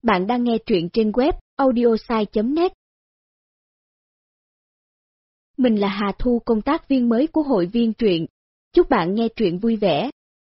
Bạn đang nghe truyện trên web audiosai.net. Mình là Hà Thu, công tác viên mới của hội viên truyện. Chúc bạn nghe truyện vui vẻ.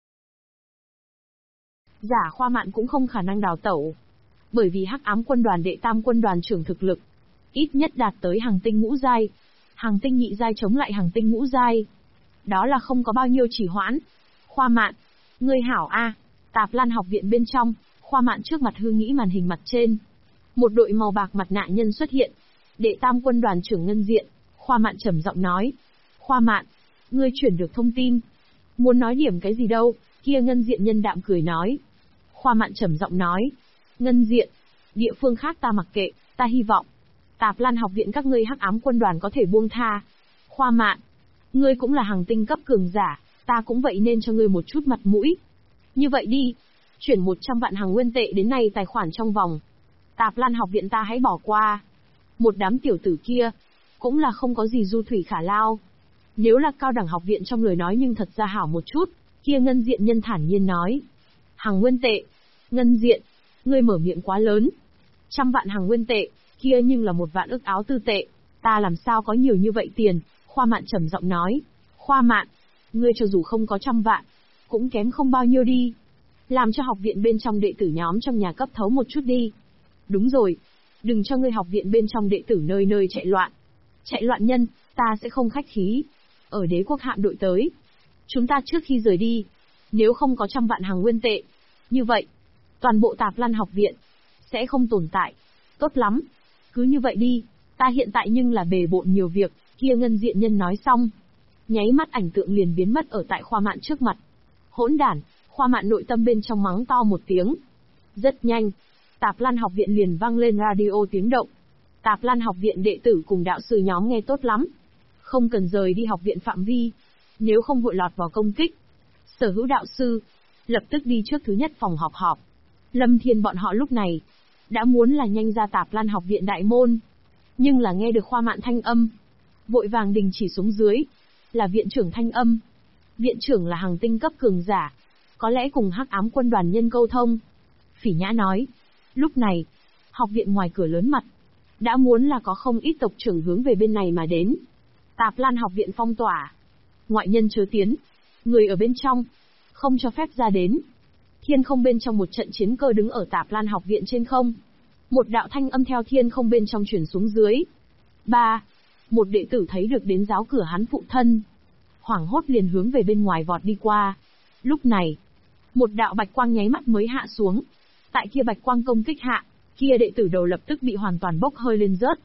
Giả Khoa Mạn cũng không khả năng đào tẩu. Bởi vì Hắc Ám Quân đoàn đệ tam quân đoàn trưởng thực lực ít nhất đạt tới Hằng tinh ngũ giai. Hằng tinh nhị giai chống lại Hằng tinh ngũ giai. Đó là không có bao nhiêu trì hoãn. Khoa Mạn, ngươi hảo a. Tạp Lan học viện bên trong, Khoa Mạn trước mặt hư nghĩ màn hình mặt trên. Một đội màu bạc mặt nạ nhân xuất hiện. Đệ tam quân đoàn trưởng Ngân Diện, Khoa Mạn trầm giọng nói. Khoa Mạn, ngươi chuyển được thông tin. Muốn nói điểm cái gì đâu, kia Ngân Diện nhân đạm cười nói. Khoa Mạn trầm giọng nói. Ngân Diện, địa phương khác ta mặc kệ, ta hy vọng Tạp Lan học viện các ngươi Hắc Ám Quân đoàn có thể buông tha. Khoa Mạn, ngươi cũng là Hằng tinh cấp cường giả, ta cũng vậy nên cho ngươi một chút mặt mũi. Như vậy đi, chuyển 100 vạn Hằng nguyên tệ đến nay tài khoản trong vòng. Tạp Lan học viện ta hãy bỏ qua. Một đám tiểu tử kia, cũng là không có gì du thủy khả lao. Nếu là cao đẳng học viện trong lời nói nhưng thật ra hảo một chút, kia Ngân Diện nhân thản nhiên nói. Hằng nguyên tệ, Ngân Diện, ngươi mở miệng quá lớn. 100 vạn Hằng nguyên tệ, kia nhưng là 1 vạn ức áo tư tệ, ta làm sao có nhiều như vậy tiền, Khoa Mạn trầm giọng nói. Khoa Mạn, ngươi cho dù không có 100 vạn, cũng kém không bao nhiêu đi. Làm cho học viện bên trong đệ tử nhóm trong nhà cấp thấu một chút đi. Đúng rồi, đừng cho ngươi học viện bên trong đệ tử nơi nơi chạy loạn. Chạy loạn nhân, ta sẽ không khách khí. Ở đế quốc hạm đội tới. Chúng ta trước khi rời đi, nếu không có 100 vạn Hằng nguyên tệ, như vậy, toàn bộ Tạp Lan học viện sẽ không tồn tại. Tốt lắm, cứ như vậy đi, ta hiện tại nhưng là bề bộn nhiều việc, kia Ngân Diện nhân nói xong. Nháy mắt ảnh tượng liền biến mất ở tại Khoa Mạn trước mặt. Hỗn đản, Khoa Mạn nội tâm bên trong mắng to một tiếng. Rất nhanh, Tạp Lan học viện liền vang lên radio tiếng động. Tạp Lan học viện đệ tử cùng đạo sư nhóm nghe tốt lắm. Không cần rời đi học viện phạm vi, nếu không vội lọt vào công kích. Sở hữu đạo sư, lập tức đi trước thứ nhất phòng họp. Lâm Thiên bọn họ lúc này đã muốn là nhanh ra Tạp Lan học viện đại môn. Nhưng là nghe được Khoa Mạn thanh âm, vội vàng đình chỉ xuống dưới. Là viện trưởng thanh âm. Viện trưởng là Hằng tinh cấp cường giả, có lẽ cùng Hắc Ám Quân đoàn nhân câu thông. Phỉ Nhã nói. Lúc này, học viện ngoài cửa lớn mặt đã muốn là có không ít tộc trưởng hướng về bên này mà đến. Tạp Lan học viện phong tỏa, ngoại nhân chớ tiến, người ở bên trong không cho phép ra đến. Thiên không bên trong một trận chiến cơ đứng ở Tạp Lan học viện trên không. Một đạo thanh âm theo thiên không bên trong truyền xuống dưới. Một đệ tử thấy được đến giáo cửa hắn phụ thân, hoảng hốt liền hướng về bên ngoài vọt đi qua. Lúc này, một đạo bạch quang nháy mắt mới hạ xuống. Tại kia bạch quang công kích hạ, kia đệ tử đầu lập tức bị hoàn toàn bốc hơi lên rớt.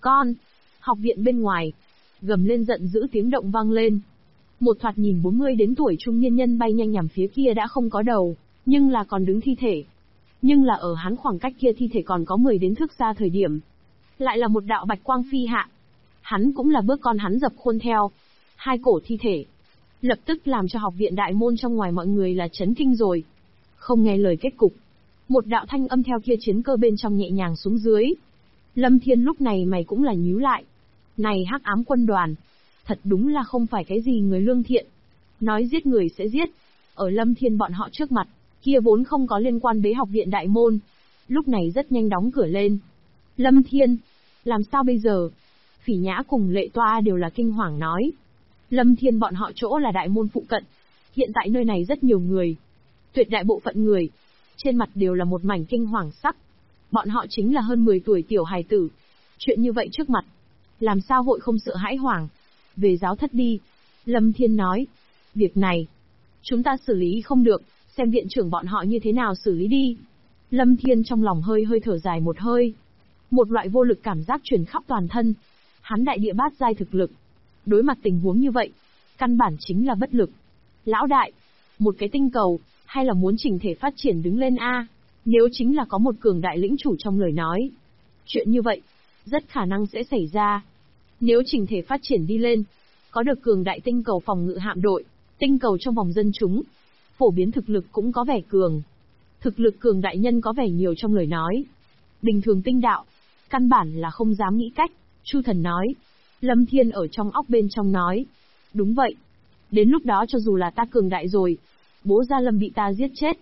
Học viện bên ngoài gầm lên giận dữ, tiếng động vang lên. Một thoạt nhìn 40 đến tuổi trung niên nhân bay nhanh nhằm phía kia đã không có đầu, nhưng là còn đứng thi thể. Nhưng là ở hắn khoảng cách kia thi thể còn có 10 đến thước xa thời điểm, lại là một đạo bạch quang phi hạ. Hắn cũng là bước con hắn dập khuôn theo. Hai cổ thi thể, lập tức làm cho học viện đại môn trong ngoài mọi người là chấn kinh rồi. Không nghe lời kết cục. Một đạo thanh âm theo kia chiến cơ bên trong nhẹ nhàng xuống dưới. Lâm Thiên lúc này mày cũng là nhíu lại. Này Hắc Ám Quân đoàn, thật đúng là không phải cái gì người lương thiện. Nói giết người sẽ giết. Ở Lâm Thiên bọn họ trước mặt, kia vốn không có liên quan đến học viện đại môn. Lúc này rất nhanh đóng cửa lên. Lâm Thiên, làm sao bây giờ? Phỉ Nhã cùng Lệ Toa đều là kinh hoàng nói. Lâm Thiên bọn họ chỗ là đại môn phụ cận. Hiện tại nơi này rất nhiều người. Tuyệt đại bộ phận người, trên mặt đều là một mảnh kinh hoàng sắc. Bọn họ chính là hơn 10 tuổi tiểu hài tử. Chuyện như vậy trước mặt, làm sao hội không sợ hãi hoảng? Về giáo thất đi. Lâm Thiên nói. Việc này, chúng ta xử lý không được, xem viện trưởng bọn họ như thế nào xử lý đi. Lâm Thiên trong lòng hơi thở dài một hơi. Một loại vô lực cảm giác truyền khắp toàn thân. Hắn đại địa bát giai thực lực, đối mặt tình huống như vậy, căn bản chính là bất lực. Lão đại, một cái tinh cầu, hay là muốn chỉnh thể phát triển đứng lên a? Nếu chính là có một cường đại lĩnh chủ trong lời nói, chuyện như vậy, rất khả năng sẽ xảy ra. Nếu chỉnh thể phát triển đi lên, có được cường đại tinh cầu phòng ngự hạm đội, tinh cầu trong vòng dân chúng, phổ biến thực lực cũng có vẻ cường. Thực lực cường đại nhân có vẻ nhiều trong lời nói. Bình thường tinh đạo, căn bản là không dám nghĩ cách. Chu Thần nói. Lâm Thiên ở trong óc bên trong nói. Đúng vậy. Đến lúc đó cho dù là ta cường đại rồi, bố Gia Lâm bị ta giết chết,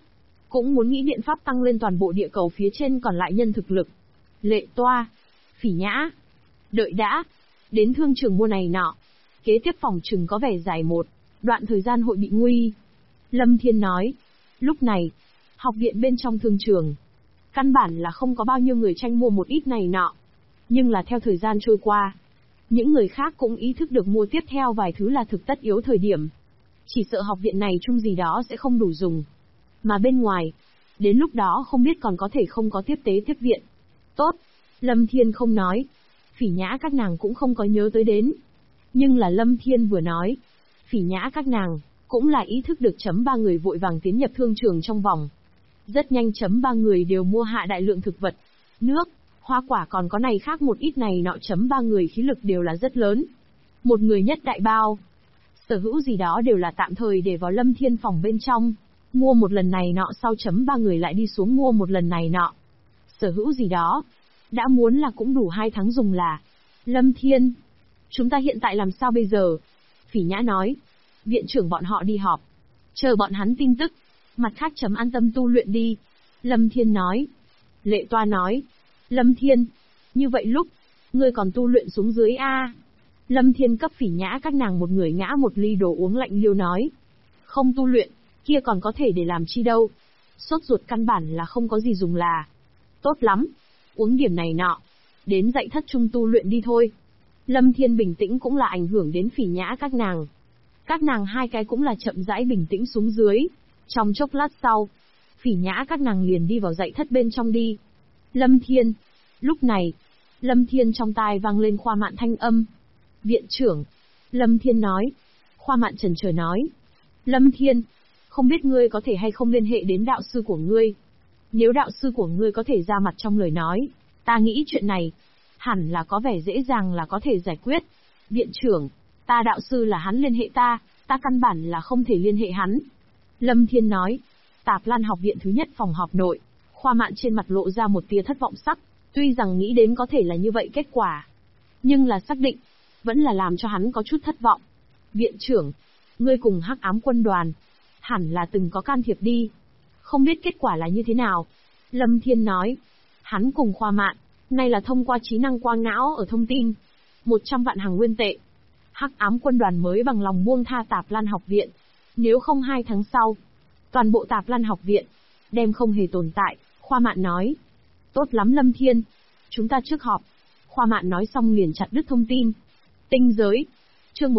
cũng muốn nghĩ biện pháp tăng lên toàn bộ địa cầu phía trên còn lại nhân thực lực. Lệ Toa, Phỉ Nhã, đợi đã, đến thương trường mua này nọ. Kế tiếp phòng trừng có vẻ dài một đoạn thời gian hội bị nguy. Lâm Thiên nói. Lúc này, học viện bên trong thương trường, căn bản là không có bao nhiêu người tranh mua một ít này nọ. Nhưng là theo thời gian trôi qua, những người khác cũng ý thức được mua tiếp theo vài thứ là thực tất yếu thời điểm. Chỉ sợ học viện này chung gì đó sẽ không đủ dùng. Mà bên ngoài, đến lúc đó không biết còn có thể không có tiếp tế tiếp viện. Tốt, Lâm Thiên không nói. Phỉ Nhã các nàng cũng không có nhớ tới đến. Nhưng là Lâm Thiên vừa nói, Phỉ Nhã các nàng cũng là ý thức được chấm ba người vội vàng tiến nhập thương trường trong vòng. Rất nhanh chấm ba người đều mua hạ đại lượng thực vật, nước, hoa quả còn có này khác một ít này nọ chấm ba người khí lực đều là rất lớn. Một người nhất đại bao. Sở hữu gì đó đều là tạm thời để vào Lâm Thiên phòng bên trong. Mua một lần này nọ sau chấm ba người lại đi xuống mua một lần này nọ. Sở hữu gì đó. Đã muốn là cũng đủ 2 tháng dùng là. Lâm Thiên. Chúng ta hiện tại làm sao bây giờ? Phỉ Nhã nói. Viện trưởng bọn họ đi họp. Chờ bọn hắn tin tức. Mặt khác chấm an tâm tu luyện đi. Lâm Thiên nói. Lệ Toa nói. Lâm Thiên. Như vậy lúc, ngươi còn tu luyện xuống dưới a? Lâm Thiên cấp Phỉ Nhã các nàng một người ngã một ly đồ uống lạnh liêu nói. Không tu luyện, kia còn có thể để làm chi đâu. Sốt ruột căn bản là không có gì dùng là. Tốt lắm, uống điểm này nọ. Đến dạy thất trung tu luyện đi thôi. Lâm Thiên bình tĩnh cũng là ảnh hưởng đến Phỉ Nhã các nàng. Các nàng hai cái cũng là chậm rãi bình tĩnh xuống dưới. Trong chốc lát sau, Phỉ Nhã các nàng liền đi vào dạy thất bên trong đi. Lâm Thiên. Lúc này, Lâm Thiên trong tai vang lên Khoa Mạn thanh âm. Viện trưởng. Lâm Thiên nói. Khoa Mạn chần chờ nói. Lâm Thiên, không biết ngươi có thể hay không liên hệ đến đạo sư của ngươi. Nếu đạo sư của ngươi có thể ra mặt trong lời nói, ta nghĩ chuyện này, hẳn là có vẻ dễ dàng là có thể giải quyết. Viện trưởng, ta đạo sư là hắn liên hệ ta căn bản là không thể liên hệ hắn. Lâm Thiên nói. Tạp Lan học viện thứ nhất phòng họp nội, Khoa Mạn trên mặt lộ ra một tia thất vọng sắc, tuy rằng nghĩ đến có thể là như vậy kết quả. Nhưng là xác định, vẫn là làm cho hắn có chút thất vọng. Viện trưởng, ngươi cùng Hắc Ám quân đoàn, hẳn là từng có can thiệp đi. Không biết kết quả là như thế nào? Lâm Thiên nói. Hắn cùng Khoa Mạn, nay là thông qua trí năng quang não ở thông tin. 100 vạn hàng nguyên tệ. Hắc Ám quân đoàn mới bằng lòng buông tha Tạp Lan học viện. Nếu không 2 tháng sau, toàn bộ Tạp Lan học viện, đem không hề tồn tại, Khoa Mạn nói. Tốt lắm Lâm Thiên, chúng ta trước họp. Khoa Mạn nói xong liền chặt đứt thông tin. Tinh giới, chương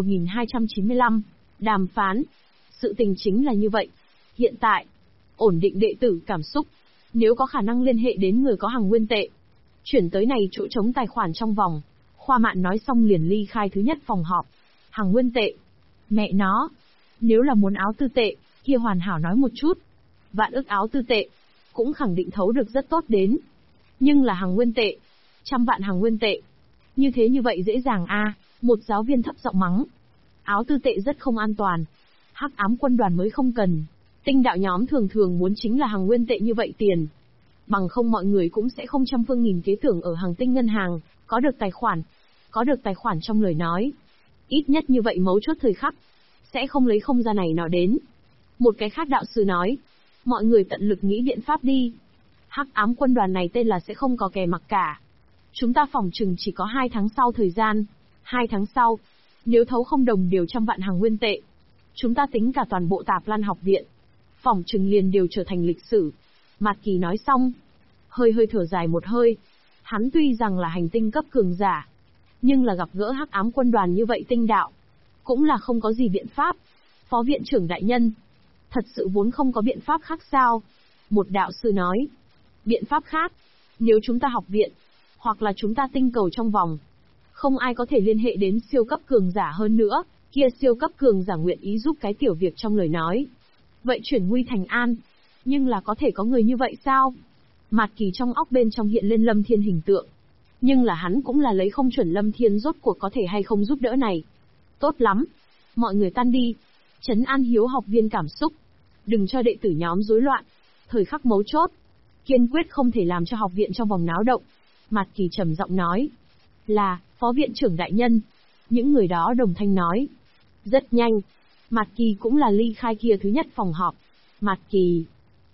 1295, đàm phán. Sự tình chính là như vậy. Hiện tại, ổn định đệ tử cảm xúc. Nếu có khả năng liên hệ đến người có hàng nguyên tệ, chuyển tới này chỗ trống tài khoản trong vòng. Khoa Mạn nói xong liền ly khai thứ nhất phòng họp. Hàng nguyên tệ. Mẹ nó. Nếu là muốn áo tư tệ, kia hoàn hảo nói một chút. Vạn ức áo tư tệ, cũng khẳng định thấu được rất tốt đến. Nhưng là hàng nguyên tệ. 100 vạn hàng nguyên tệ. Như thế như vậy dễ dàng a. Một giáo viên thấp giọng mắng. Áo tư tệ rất không an toàn. Hắc Ám quân đoàn mới không cần. Tinh đạo nhóm thường thường muốn chính là hàng nguyên tệ như vậy tiền. Bằng không mọi người cũng sẽ không trăm phương nghìn kế tưởng ở hàng tinh ngân hàng, có được tài khoản. Có được tài khoản trong lời nói. Ít nhất như vậy mấu chốt thời khắc, sẽ không lấy không ra này nọ đến. Một cái khác đạo sư nói. Mọi người tận lực nghĩ biện pháp đi. Hắc Ám quân đoàn này tên là sẽ không có kẻ mặc cả. Chúng ta phòng trừng chỉ có 2 tháng sau thời gian. 2 tháng sau, nếu thấu không đồng đều 100 vạn hàng nguyên tệ, chúng ta tính cả toàn bộ Tạp Lan học viện, phòng trừng liền đều trở thành lịch sử. Mạt Kỳ nói xong, hơi thở dài một hơi. Hắn tuy rằng là hành tinh cấp cường giả, nhưng là gặp gỡ Hắc Ám quân đoàn như vậy tinh đạo, cũng là không có gì biện pháp. Phó viện trưởng đại nhân, thật sự vốn không có biện pháp khác sao? Một đạo sư nói. Biện pháp khác? Nếu chúng ta học viện, hoặc là chúng ta tinh cầu trong vòng, không ai có thể liên hệ đến siêu cấp cường giả hơn nữa, kia siêu cấp cường giả nguyện ý giúp cái tiểu việc trong lời nói. Vậy chuyển nguy thành an, nhưng là có thể có người như vậy sao? Mạt Kỳ trong óc bên trong hiện lên Lâm Thiên hình tượng. Nhưng là hắn cũng là lấy không chuẩn Lâm Thiên rốt cuộc có thể hay không giúp đỡ này. Tốt lắm, mọi người tan đi, trấn an hiếu học viên cảm xúc. Đừng cho đệ tử nhóm rối loạn, thời khắc mấu chốt, kiên quyết không thể làm cho học viện trong vòng náo động. Mạt Kỳ trầm giọng nói. Là, phó viện trưởng đại nhân. Những người đó đồng thanh nói. Rất nhanh, Mạt Kỳ cũng là ly khai kia thứ nhất phòng họp. Mạt Kỳ.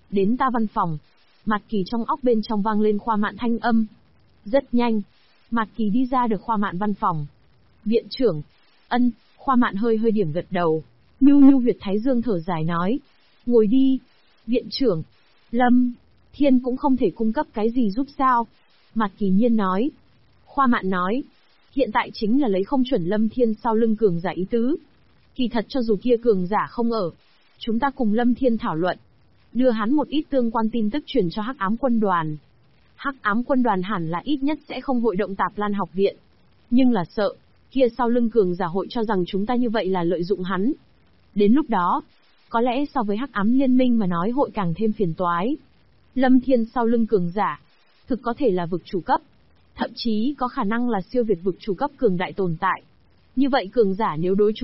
Đến ta văn phòng. Mạt Kỳ trong óc bên trong vang lên Khoa Mạn thanh âm. Rất nhanh, Mạt Kỳ đi ra được Khoa Mạn văn phòng. Viện trưởng. Ân. Khoa Mạn hơi hơi điểm gật đầu. Nhu nhu huyệt thái dương thở dài nói. Ngồi đi. Viện trưởng. Lâm Thiên cũng không thể cung cấp cái gì giúp sao? Mạt Kỳ nhiên nói. Khoa Mạn nói. Hiện tại chính là lấy không chuẩn Lâm Thiên sau lưng cường giả ý tứ. Kỳ thật cho dù kia cường giả không ở, chúng ta cùng Lâm Thiên thảo luận, đưa hắn một ít tương quan tin tức truyền cho Hắc Ám Quân đoàn. Hắc Ám Quân đoàn hẳn là ít nhất sẽ không hội động Tạp Lan học viện, nhưng là sợ, kia sau lưng cường giả hội cho rằng chúng ta như vậy là lợi dụng hắn. Đến lúc đó, có lẽ so với Hắc Ám Liên minh mà nói hội càng thêm phiền toái. Lâm Thiên sau lưng cường giả, thực có thể là vực chủ cấp, thậm chí có khả năng là siêu việt vực chủ cấp cường đại tồn tại. Như vậy cường giả nếu đối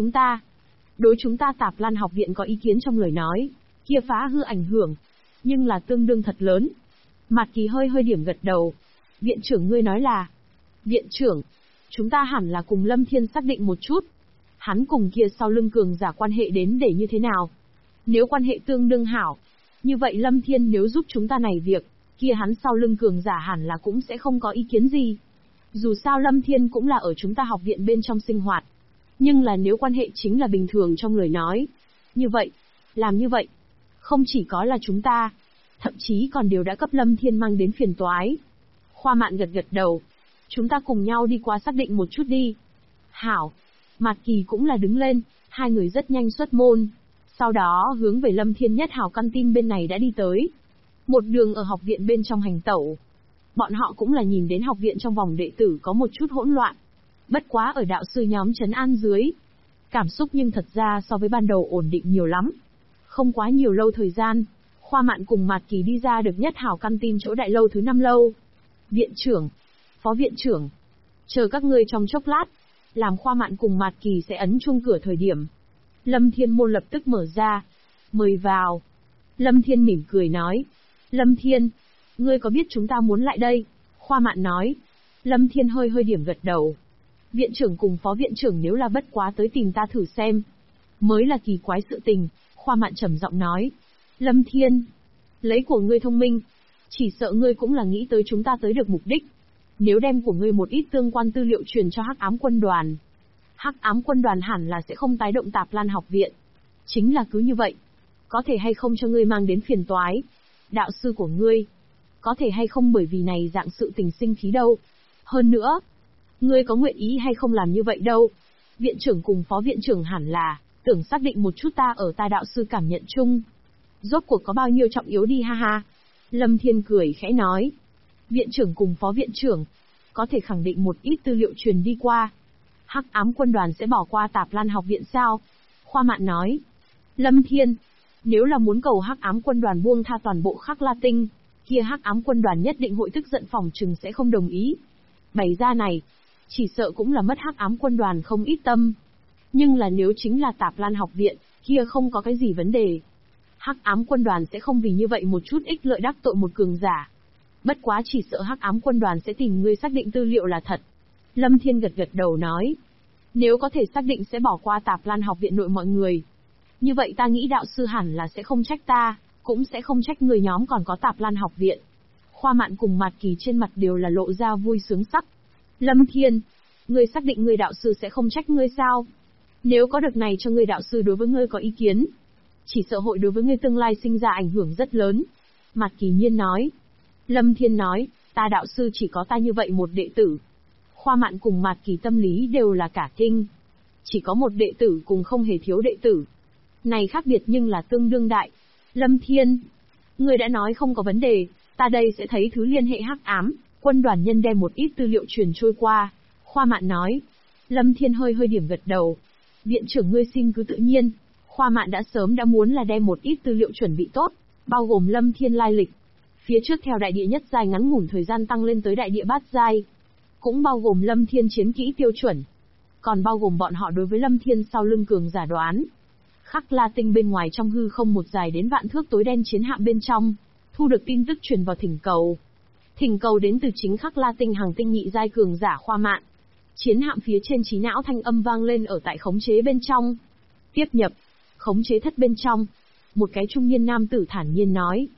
chúng ta Tạp Lan học viện có ý kiến trong lời nói, kia phá hư ảnh hưởng, nhưng là tương đương thật lớn. Mạt Kỳ hơi hơi điểm gật đầu. Viện trưởng ngươi nói là... Viện trưởng, chúng ta hẳn là cùng Lâm Thiên xác định một chút. Hắn cùng kia sau lưng cường giả quan hệ đến để như thế nào? Nếu quan hệ tương đương hảo, như vậy Lâm Thiên nếu giúp chúng ta này việc, kia hắn sau lưng cường giả hẳn là cũng sẽ không có ý kiến gì. Dù sao Lâm Thiên cũng là ở chúng ta học viện bên trong sinh hoạt. Nhưng là nếu quan hệ chính là bình thường trong lời nói, như vậy, làm như vậy, không chỉ có là chúng ta, thậm chí còn đều đã cấp Lâm Thiên mang đến phiền toái. Khoa Mạn gật gật đầu. Chúng ta cùng nhau đi qua xác định một chút đi. Hảo. Mạt Kỳ cũng là đứng lên, hai người rất nhanh xuất môn. Sau đó hướng về Lâm Thiên Nhất Hào căn tin bên này đã đi tới. Một đường ở học viện bên trong hành tẩu. Bọn họ cũng là nhìn đến học viện trong vòng đệ tử có một chút hỗn loạn. Bất quá ở đạo sư nhóm trấn an dưới. Cảm xúc nhưng thật ra so với ban đầu ổn định nhiều lắm. Không quá nhiều lâu thời gian, Khoa Mạn cùng Mạt Kỳ đi ra được Nhất Hào căn tin chỗ đại lâu thứ 5 lâu. Viện trưởng, phó viện trưởng, chờ các ngươi trong chốc lát, làm Khoa Mạn cùng Mạt Kỳ sẽ ấn chuông cửa thời điểm. Lâm Thiên môn lập tức mở ra. Mời vào. Lâm Thiên mỉm cười nói. Lâm Thiên, ngươi có biết chúng ta muốn lại đây? Khoa Mạn nói. Lâm Thiên hơi hơi điểm gật đầu. Viện trưởng cùng phó viện trưởng nếu là bất quá tới tìm ta thử xem, mới là kỳ quái sự tình. Khoa Mạn trầm giọng nói. Lâm Thiên, lấy của ngươi thông minh, chỉ sợ ngươi cũng là nghĩ tới chúng ta tới được mục đích. Nếu đem của ngươi một ít tương quan tư liệu truyền cho Hắc Ám Quân đoàn, Hắc Ám Quân đoàn hẳn là sẽ không tái động Tạp Lan học viện. Chính là cứ như vậy, có thể hay không cho ngươi mang đến phiền toái. Đạo sư của ngươi, có thể hay không bởi vì này dạng sự tình sinh khí đâu. Hơn nữa, ngươi có nguyện ý hay không làm như vậy đâu. Viện trưởng cùng phó viện trưởng hẳn là tưởng xác định một chút ta ở ta đạo sư cảm nhận chung. Rốt cuộc có bao nhiêu trọng yếu đi ha ha. Lâm Thiên cười khẽ nói. Viện trưởng cùng phó viện trưởng, có thể khẳng định một ít tư liệu truyền đi qua. Hắc Ám Quân đoàn sẽ bỏ qua Tạp Lan học viện sao? Khoa Mạn nói. Lâm Thiên, nếu là muốn cầu Hắc Ám Quân đoàn buông tha toàn bộ Khắc La Tinh, kia Hắc Ám Quân đoàn nhất định hội tức giận phòng trừng sẽ không đồng ý. Bày ra này, chỉ sợ cũng là mất Hắc Ám Quân đoàn không ít tâm. Nhưng là nếu chính là Tạp Lan học viện, kia không có cái gì vấn đề. Hắc Ám Quân đoàn sẽ không vì như vậy một chút ích lợi đắc tội một cường giả. Bất quá chỉ sợ Hắc Ám Quân đoàn sẽ tìm ngươi xác định tư liệu là thật. Lâm Thiên gật gật đầu nói. Nếu có thể xác định sẽ bỏ qua Tạp Lan học viện nội mọi người, như vậy ta nghĩ đạo sư hẳn là sẽ không trách ta, cũng sẽ không trách người nhóm còn có Tạp Lan học viện. Khoa Mạn cùng Mạt Kỳ trên mặt đều là lộ ra vui sướng sắc. Lâm Thiên, ngươi xác định ngươi đạo sư sẽ không trách ngươi sao? Nếu có được này cho ngươi đạo sư đối với ngươi có ý kiến, chỉ sợ hội đối với ngươi tương lai sinh ra ảnh hưởng rất lớn. Mạt Kỳ nhiên nói. Lâm Thiên nói, ta đạo sư chỉ có ta như vậy một đệ tử. Khoa Mạn cùng Mạt Kỳ tâm lý đều là cả kinh. Chỉ có một đệ tử cùng không hề thiếu đệ tử. Này khác biệt nhưng là tương đương đại. Lâm Thiên, ngươi đã nói không có vấn đề, ta đây sẽ thấy thứ liên hệ Hắc Ám Quân đoàn nhân đem một ít tư liệu truyền trôi qua. Khoa Mạn nói. Lâm Thiên hơi hơi điểm gật đầu. Viện trưởng ngươi xin cứ tự nhiên. Khoa Mạn đã sớm đã muốn là đem một ít tư liệu chuẩn bị tốt, bao gồm Lâm Thiên lai lịch. Phía trước theo đại địa nhất giai ngắn ngủn thời gian tăng lên tới đại địa bát giai. Cũng bao gồm Lâm Thiên chiến kỹ tiêu chuẩn. Còn bao gồm bọn họ đối với Lâm Thiên sau lưng cường giả đoán. Khắc La Tinh bên ngoài trong hư không một dài đến vạn thước tối đen chiến hạm bên trong, thu được tin tức truyền vào thỉnh cầu. Thỉnh cầu đến từ chính Khắc La Tinh hàng tinh nhị giai cường giả Khoa Mạn. Chiến hạm phía trên trí não thanh âm vang lên ở tại khống chế bên trong. Tiếp nhập, khống chế thất bên trong. Một cái trung niên nam tử thản nhiên nói.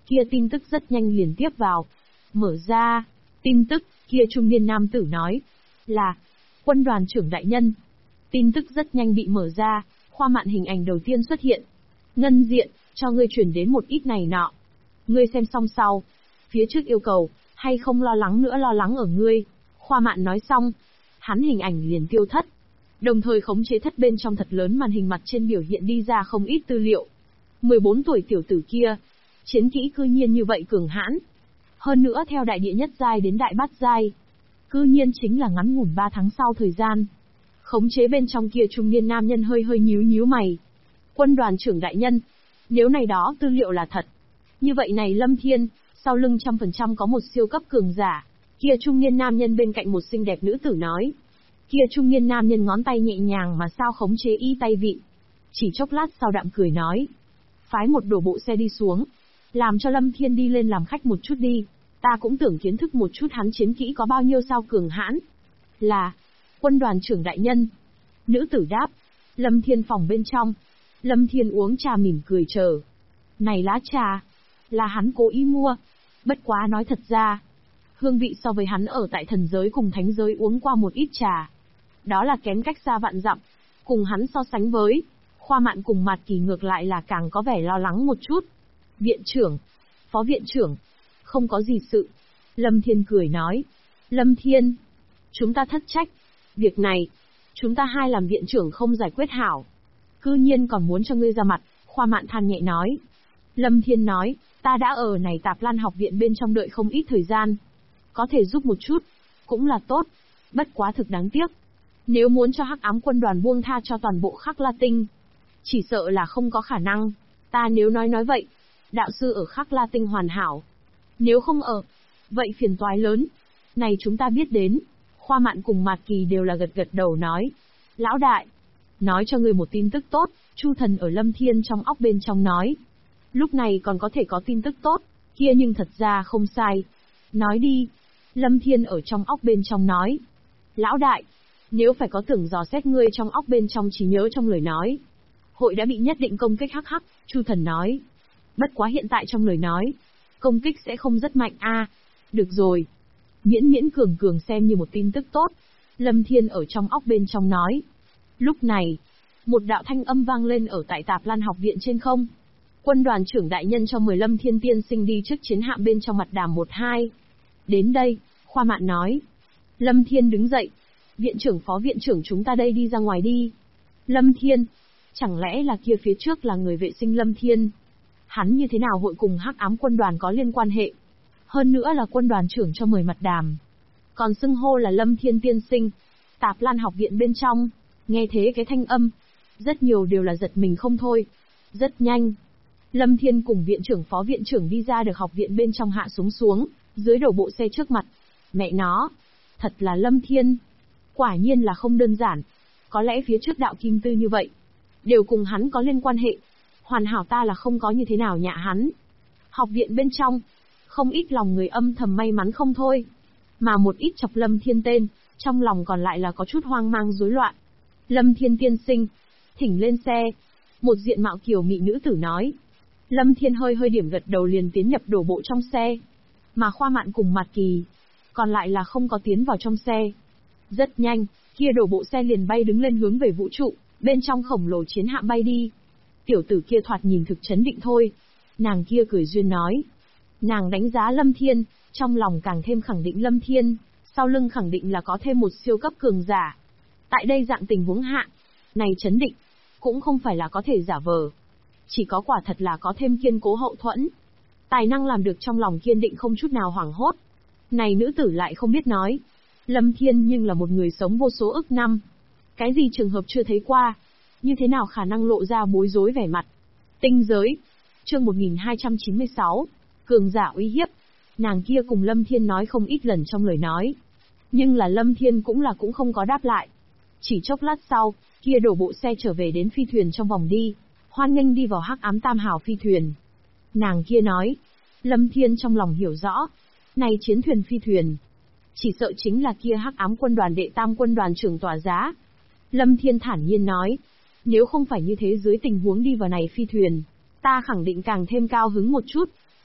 Kia tin tức rất nhanh liền tiếp vào. Mở ra, tin tức, kia trung niên nam tử nói. Là, quân đoàn trưởng đại nhân. Tin tức rất nhanh bị mở ra, Khoa Mạn hình ảnh đầu tiên xuất hiện. Ngân diện, cho ngươi chuyển đến một ít này nọ. Ngươi xem xong sau. Phía trước yêu cầu, hay không lo lắng nữa lo lắng ở ngươi. Khoa Mạn nói xong, hắn hình ảnh liền tiêu thất. Đồng thời khống chế thất bên trong thật lớn màn hình mặt trên biểu hiện đi ra không ít tư liệu. 14 tuổi tiểu tử kia, chiến kỹ cư nhiên như vậy cường hãn. Hơn nữa theo đại địa nhất giai đến đại bát giai, cư nhiên chính là ngắn ngủn 3 tháng sau thời gian. Khống chế bên trong kia trung niên nam nhân hơi hơi nhíu mày. Quân đoàn trưởng đại nhân, nếu này đó tư liệu là thật, như vậy này Lâm Thiên, sau lưng 100% có một siêu cấp cường giả. Kia trung niên nam nhân bên cạnh một xinh đẹp nữ tử nói. Kia trung niên nam nhân ngón tay nhẹ nhàng mà sao khống chế y tay vịn. Chỉ chốc lát sau đạm cười nói. Phái một đổ bộ xe đi xuống. Làm cho Lâm Thiên đi lên làm khách một chút đi. Ta cũng tưởng kiến thức một chút hắn chiến kỹ có bao nhiêu sao cường hãn. Là, quân đoàn trưởng đại nhân. Nữ tử đáp. Lâm Thiên phòng bên trong. Lâm Thiên uống trà mỉm cười chờ. Này lá trà, là hắn cố ý mua. Bất quá nói thật ra, hương vị so với hắn ở tại thần giới cùng thánh giới uống qua một ít trà. Đó là kém cách xa vạn dặm. Cùng hắn so sánh với, Khoa Mạn cùng Mạt Kỳ ngược lại là càng có vẻ lo lắng một chút. Viện trưởng, phó viện trưởng, không có gì sự. Lâm Thiên cười nói. Lâm Thiên, chúng ta thất trách. Việc này, chúng ta hai làm viện trưởng không giải quyết hảo. Cư nhiên còn muốn cho ngươi ra mặt, Khoa Mạn than nhẹ nói. Lâm Thiên nói, ta đã ở này Tạp Lan học viện bên trong đợi không ít thời gian. Có thể giúp một chút, cũng là tốt. Bất quá thực đáng tiếc. Nếu muốn cho Hắc Ám quân đoàn buông tha cho toàn bộ Khắc La Tinh, chỉ sợ là không có khả năng. Ta nếu nói vậy, đạo sư ở Khắc La Tinh hoàn hảo. Nếu không ở, vậy phiền toái lớn. Này chúng ta biết đến. Khoa Mạn cùng Mạt Kỳ đều là gật đầu nói. Lão đại, nói cho ngươi một tin tức tốt, Chu Thần ở Lâm Thiên trong óc bên trong nói. Lúc này còn có thể có tin tức tốt, kia nhưng thật ra không sai. Nói đi. Lâm Thiên ở trong óc bên trong nói. Lão đại, nếu phải có tưởng dò xét ngươi trong óc bên trong trí nhớ trong lời nói. Hội đã bị nhất định công kích hắc, Chu Thần nói. Bất quá hiện tại trong lời nói, công kích sẽ không rất mạnh a. Được rồi. Miễn cường xem như một tin tức tốt. Lâm Thiên ở trong óc bên trong nói. Lúc này, một đạo thanh âm vang lên ở tại Tạp Lan học viện trên không. Quân đoàn trưởng đại nhân cho 10 Lâm Thiên tiên sinh đi trước chiến hạm bên trong mặt đàm 1-2. Đến đây, Khoa Mạn nói. Lâm Thiên đứng dậy. Viện trưởng phó viện trưởng chúng ta đây đi ra ngoài đi. Lâm Thiên, chẳng lẽ là kia phía trước là người vệ sinh Lâm Thiên? Hắn như thế nào hội cùng Hắc Ám quân đoàn có liên quan hệ? Hơn nữa là quân đoàn trưởng cho 10 mặt đàm. Còn xưng hô là Lâm Thiên tiên sinh. Tạp Lan học viện bên trong, nghe thế cái thanh âm, rất nhiều đều là giật mình không thôi. Rất nhanh, Lâm Thiên cùng viện trưởng phó viện trưởng đi ra được học viện bên trong hạ xuống, dưới đổ bộ xe trước mặt. Mẹ nó, thật là Lâm Thiên. Quả nhiên là không đơn giản. Có lẽ phía trước đạo kim tư như vậy, đều cùng hắn có liên quan hệ. Hoàn hảo ta là không có như thế nào nhạ hắn. Học viện bên trong, không ít lòng người âm thầm may mắn không thôi. Mà một ít chọc Lâm Thiên tên, trong lòng còn lại là có chút hoang mang rối loạn. Lâm Thiên tiên sinh, thỉnh lên xe. Một diện mạo kiều mị nữ tử nói. Lâm Thiên hơi điểm gật đầu liền tiến nhập đổ bộ trong xe. Mà Khoa Mạn cùng Mạt Kỳ, còn lại là không có tiến vào trong xe. Rất nhanh, kia đổ bộ xe liền bay đứng lên hướng về vũ trụ, bên trong khổng lồ chiến hạm bay đi. Tiểu tử kia thoạt nhìn thực chấn định thôi. Nàng kia cười duyên nói. Nàng đánh giá Lâm Thiên, trong lòng càng thêm khẳng định Lâm Thiên, sau lưng khẳng định là có thêm một siêu cấp cường giả. Tại đây dạng tình huống hạ, này chấn định, cũng không phải là có thể giả vờ. Chỉ có quả thật là có thêm kiên cố hậu thuẫn. Tài năng làm được trong lòng kiên định không chút nào hoảng hốt. Này nữ tử lại không biết nói. Lâm Thiên nhưng là một người sống vô số ức năm. Cái gì trường hợp chưa thấy qua, như thế nào khả năng lộ ra bối rối vẻ mặt. Tinh giới, chương 1296, cường giả uy hiếp. Nàng kia cùng Lâm Thiên nói không ít lần trong lời nói. Nhưng là Lâm Thiên cũng không có đáp lại. Chỉ chốc lát sau, kia đổ bộ xe trở về đến phi thuyền trong vòng đi. Hoan nghênh đi vào Hắc Ám Tam Hào phi thuyền. Nàng kia nói. Lâm Thiên trong lòng hiểu rõ. Này chiến thuyền phi thuyền, chỉ sợ chính là kia Hắc Ám quân đoàn đệ tam quân đoàn trưởng tỏa giá. Lâm Thiên thản nhiên nói. Nếu không phải như thế dưới tình huống đi vào này phi thuyền, ta khẳng định càng thêm cao hứng một chút.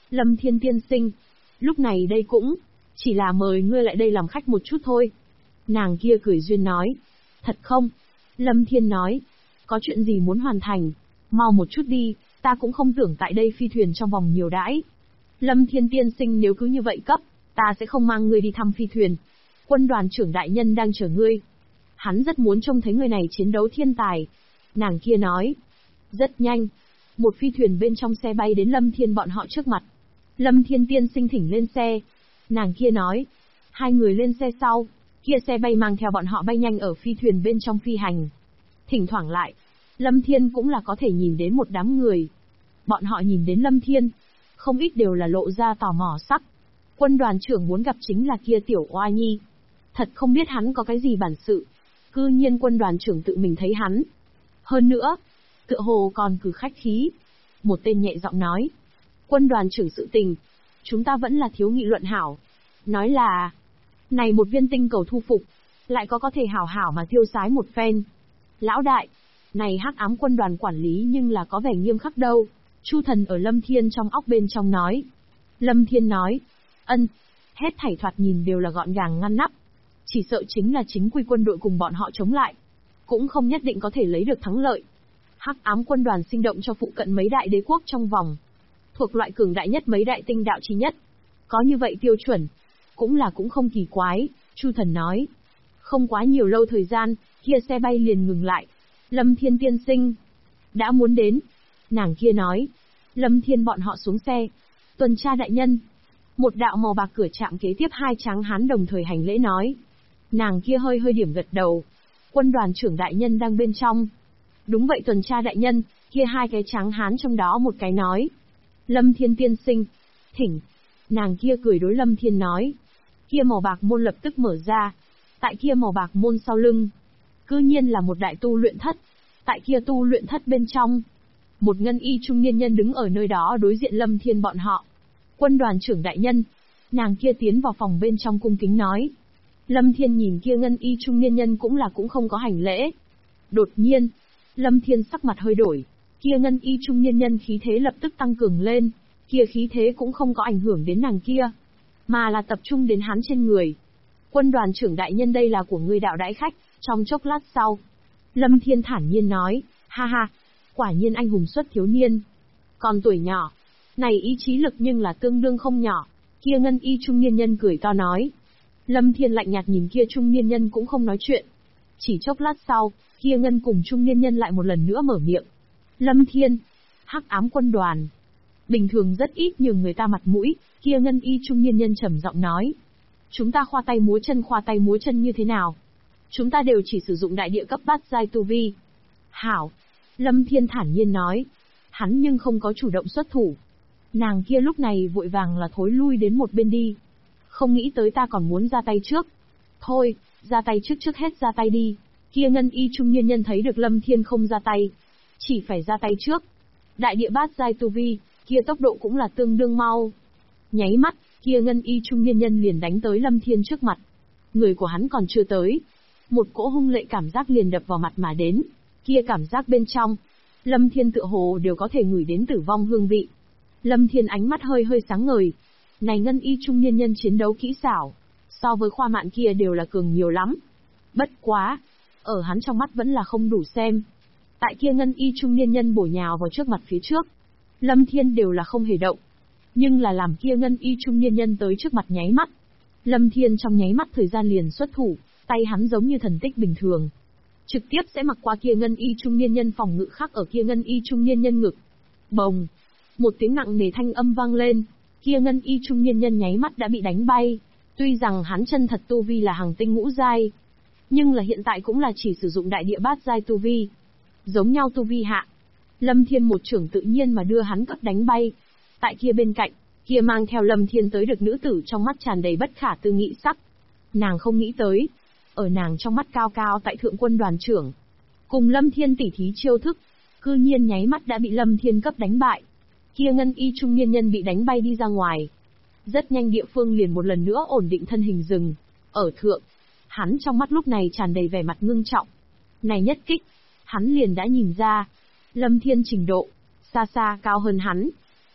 Lâm Thiên tiên sinh, lúc này đây cũng chỉ là mời ngươi lại đây làm khách một chút thôi. Nàng kia cười duyên nói. Thật không? Lâm Thiên nói. Có chuyện gì muốn hoàn thành? Mau một chút đi, ta cũng không tưởng tại đây phi thuyền trong vòng nhiều đãi. Lâm Thiên tiên sinh nếu cứ như vậy cấp, ta sẽ không mang ngươi đi thăm phi thuyền. Quân đoàn trưởng đại nhân đang chờ ngươi. Hắn rất muốn trông thấy người này chiến đấu thiên tài. Nàng kia nói. Rất nhanh. Một phi thuyền bên trong xe bay đến Lâm Thiên bọn họ trước mặt. Lâm Thiên tiên sinh thỉnh lên xe. Nàng kia nói. Hai người lên xe sau. Kia xe bay mang theo bọn họ bay nhanh ở phi thuyền bên trong phi hành. Thỉnh thoảng lại, Lâm Thiên cũng là có thể nhìn đến một đám người. Bọn họ nhìn đến Lâm Thiên, không ít đều là lộ ra tò mò sắc. Quân đoàn trưởng muốn gặp chính là kia tiểu oa nhi. Thật không biết hắn có cái gì bản sự. Cư nhiên quân đoàn trưởng tự mình thấy hắn. Hơn nữa, tựa hồ còn cử khách khí. Một tên nhẹ giọng nói. Quân đoàn trưởng sự tình, chúng ta vẫn là thiếu nghị luận hảo. Nói là, này một viên tinh cầu thu phục, lại có thể hảo hảo mà tiêu sái một phen. Lão đại, này hắc ám quân đoàn quản lý nhưng là có vẻ nghiêm khắc đâu. Chu Thần ở Lâm Thiên trong óc bên trong nói. Lâm Thiên nói. Ân, hết thảy thoạt nhìn đều là gọn gàng ngăn nắp. Chỉ sợ chính là chính quy quân đội cùng bọn họ chống lại. Cũng không nhất định có thể lấy được thắng lợi. Hắc ám quân đoàn sinh động cho phụ cận mấy đại đế quốc trong vòng. Thuộc loại cường đại nhất mấy đại tinh đạo chí nhất. Có như vậy tiêu chuẩn. Cũng không kỳ quái, Chu Thần nói. Không quá nhiều lâu thời gian, kia xe bay liền ngừng lại. Lâm Thiên tiên sinh. Đã muốn đến. Nàng kia nói. Lâm Thiên bọn họ xuống xe. Tuần tra đại nhân. Một đạo màu bạc cửa chạm kế tiếp hai tráng hán đồng thời hành lễ nói. Nàng kia hơi điểm gật đầu. Quân đoàn trưởng đại nhân đang bên trong. Đúng vậy tuần tra đại nhân, kia hai cái tráng hán trong đó một cái nói. Lâm Thiên tiên sinh. Thỉnh. Nàng kia cười đối Lâm Thiên nói. Kia màu bạc môn lập tức mở ra. Tại kia màu bạc môn sau lưng, cư nhiên là một đại tu luyện thất. Tại kia tu luyện thất bên trong, một ngân y trung niên nhân đứng ở nơi đó đối diện Lâm Thiên bọn họ. Quân đoàn trưởng đại nhân. Nàng kia tiến vào phòng bên trong cung kính nói. Lâm Thiên nhìn kia ngân y trung niên nhân cũng không có hành lễ. Đột nhiên, Lâm Thiên sắc mặt hơi đổi. Kia ngân y trung niên nhân khí thế lập tức tăng cường lên. Kia khí thế cũng không có ảnh hưởng đến nàng kia, mà là tập trung đến hắn trên người. Quân đoàn trưởng đại nhân đây là của ngươi đạo đãi khách, trong chốc lát sau. Lâm Thiên thản nhiên nói, ha ha, quả nhiên anh hùng xuất thiếu niên. Còn tuổi nhỏ, này ý chí lực nhưng là tương đương không nhỏ. Kia ngân y trung niên nhân cười to nói. Lâm Thiên lạnh nhạt nhìn kia trung niên nhân cũng không nói chuyện. Chỉ chốc lát sau, kia ngân cùng trung niên nhân lại một lần nữa mở miệng. Lâm Thiên, hắc ám quân đoàn. Bình thường rất ít nhường người ta mặt mũi, kia ngân y trung niên nhân trầm giọng nói. Chúng ta khoa tay múa chân như thế nào? Chúng ta đều chỉ sử dụng đại địa cấp bát giai tu vi. Hảo. Lâm Thiên thản nhiên nói. Hắn nhưng không có chủ động xuất thủ. Nàng kia lúc này vội vàng là thối lui đến một bên đi. Không nghĩ tới ta còn muốn ra tay trước. Thôi, ra tay trước hết ra tay đi. Kia ngân y trung niên nhân thấy được Lâm Thiên không ra tay. Chỉ phải ra tay trước. Đại địa bát giai tu vi, kia tốc độ cũng là tương đương mau. Nháy mắt, kia ngân y trung niên nhân liền đánh tới Lâm Thiên trước mặt. Người của hắn còn chưa tới. Một cỗ hung lệ cảm giác liền đập vào mặt mà đến. Kia cảm giác bên trong, Lâm Thiên tựa hồ đều có thể ngửi đến tử vong hương vị. Lâm Thiên ánh mắt hơi sáng ngời. Này ngân y trung niên nhân chiến đấu kỹ xảo, so với khoa mạn kia đều là cường nhiều lắm. Bất quá, ở hắn trong mắt vẫn là không đủ xem. Tại kia ngân y trung niên nhân bổ nhào vào trước mặt phía trước, Lâm Thiên đều là không hề động. Nhưng là làm kia ngân y trung niên nhân tới trước mặt nháy mắt, Lâm Thiên trong nháy mắt thời gian liền xuất thủ, tay hắn giống như thần tích bình thường. Trực tiếp sẽ mặc qua kia ngân y trung niên nhân phòng ngự khắc ở kia ngân y trung niên nhân ngực. Bồng! Một tiếng nặng nề thanh âm vang lên, kia ngân y trung niên nhân nháy mắt đã bị đánh bay. Tuy rằng hắn chân thật tu vi là hàng tinh ngũ giai, nhưng là hiện tại cũng là chỉ sử dụng đại địa bát giai tu vi. Giống nhau tu vi hạ, Lâm Thiên một trưởng tự nhiên mà đưa hắn cấp đánh bay. Tại kia bên cạnh, kia mang theo Lâm Thiên tới được nữ tử trong mắt tràn đầy bất khả tư nghị sắc. Nàng không nghĩ tới, ở nàng trong mắt cao cao tại thượng quân đoàn trưởng, cùng Lâm Thiên tỉ thí chiêu thức, cư nhiên nháy mắt đã bị Lâm Thiên cấp đánh bại. Kia ngân y trung niên nhân bị đánh bay đi ra ngoài. Rất nhanh địa phương liền một lần nữa ổn định thân hình dừng. Ở thượng, hắn trong mắt lúc này tràn đầy vẻ mặt ngưng trọng. Này nhất kích, hắn liền đã nhìn ra, Lâm Thiên trình độ, xa cao hơn hắn.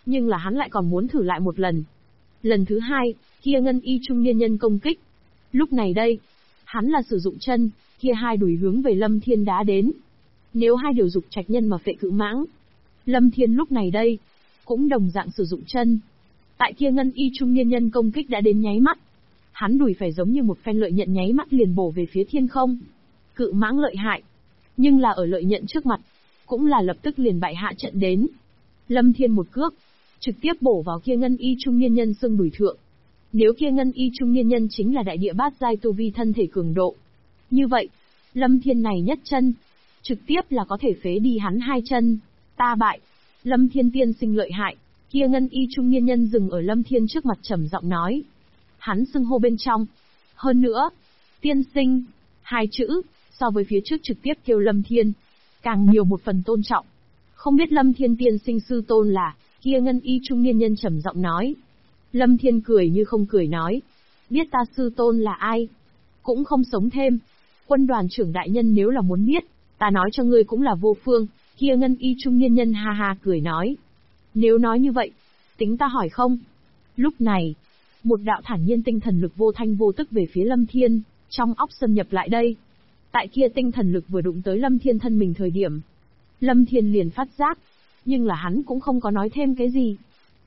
Nhưng là hắn lại còn muốn thử lại một lần. Lần thứ hai, kia ngân y trung niên nhân công kích. Lúc này đây, hắn là sử dụng chân, kia hai đùi hướng về Lâm Thiên đá đến. Nếu hai điều dục trạch nhân mà phệ cự mãng, Lâm Thiên lúc này đây, cũng đồng dạng sử dụng chân. Tại kia ngân y trung niên nhân công kích đã đến nháy mắt, hắn đùi phải giống như một phen lợi nhận nháy mắt liền bổ về phía thiên không. Cự mãng lợi hại, nhưng là ở lợi nhận trước mặt, cũng là lập tức liền bại hạ trận đến. Lâm Thiên một cước, trực tiếp bổ vào kia ngân y trung niên nhân xương đùi thượng. Nếu kia ngân y trung niên nhân chính là đại địa bát giai tu vi thân thể cường độ, như vậy, Lâm Thiên này nhất chân, trực tiếp là có thể phế đi hắn hai chân. Ta bại. Lâm Thiên tiên sinh lợi hại. Kia ngân y trung niên nhân dừng ở Lâm Thiên trước mặt trầm giọng nói. Hắn xưng hô bên trong. Hơn nữa, tiên sinh, hai chữ, so với phía trước trực tiếp kêu Lâm Thiên, càng nhiều một phần tôn trọng. Không biết Lâm Thiên tiên sinh sư tôn là, kia ngân y trung niên nhân trầm giọng nói. Lâm Thiên cười như không cười nói. Biết ta sư tôn là ai? Cũng không sống thêm. Quân đoàn trưởng đại nhân nếu là muốn biết, ta nói cho ngươi cũng là vô phương. Kia ngân y trung niên nhân ha ha cười nói. Nếu nói như vậy, tính ta hỏi không? Lúc này, một đạo thản nhiên tinh thần lực vô thanh vô tức về phía Lâm Thiên, trong óc xâm nhập lại đây. Tại kia tinh thần lực vừa đụng tới Lâm Thiên thân mình thời điểm, Lâm Thiên liền phát giác, nhưng là hắn cũng không có nói thêm cái gì.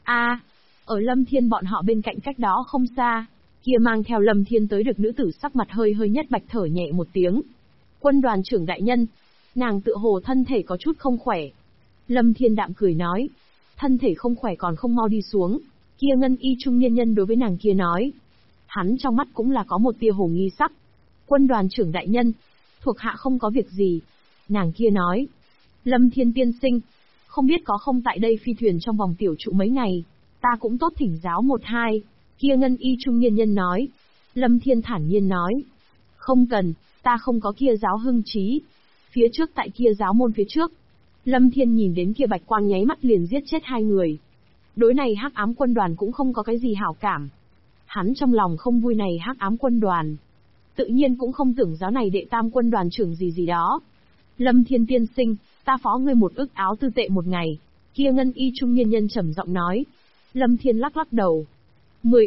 Ở Lâm Thiên bọn họ bên cạnh cách đó không xa, kia mang theo Lâm Thiên tới được nữ tử sắc mặt hơi hơi nhất bạch thở nhẹ một tiếng. Quân đoàn trưởng đại nhân, nàng tựa hồ thân thể có chút không khỏe. Lâm Thiên đạm cười nói, thân thể không khỏe còn không mau đi xuống. Kia ngân y trung niên nhân đối với nàng kia nói. Hắn trong mắt cũng là có một tia hồ nghi sắc. Quân đoàn trưởng đại nhân, thuộc hạ không có việc gì. Nàng kia nói, Lâm Thiên tiên sinh, không biết có không tại đây phi thuyền trong vòng tiểu trụ mấy ngày, ta cũng tốt thỉnh giáo một hai. Kia ngân y trung niên nhân nói. Lâm Thiên thản nhiên nói, không cần, ta không có kia giáo hưng trí. Phía trước tại kia giáo môn phía trước, Lâm Thiên nhìn đến kia bạch quang nháy mắt liền giết chết hai người. Đối này hắc ám quân đoàn cũng không có cái gì hảo cảm. Hắn trong lòng không vui này hắc ám quân đoàn. Tự nhiên cũng không tưởng giáo này đệ tam quân đoàn trưởng gì đó. Lâm Thiên tiên sinh, ta phó ngươi 1 ức áo tư tệ một ngày. Kia ngân y trung niên nhân trầm giọng nói. Lâm Thiên lắc lắc đầu. 10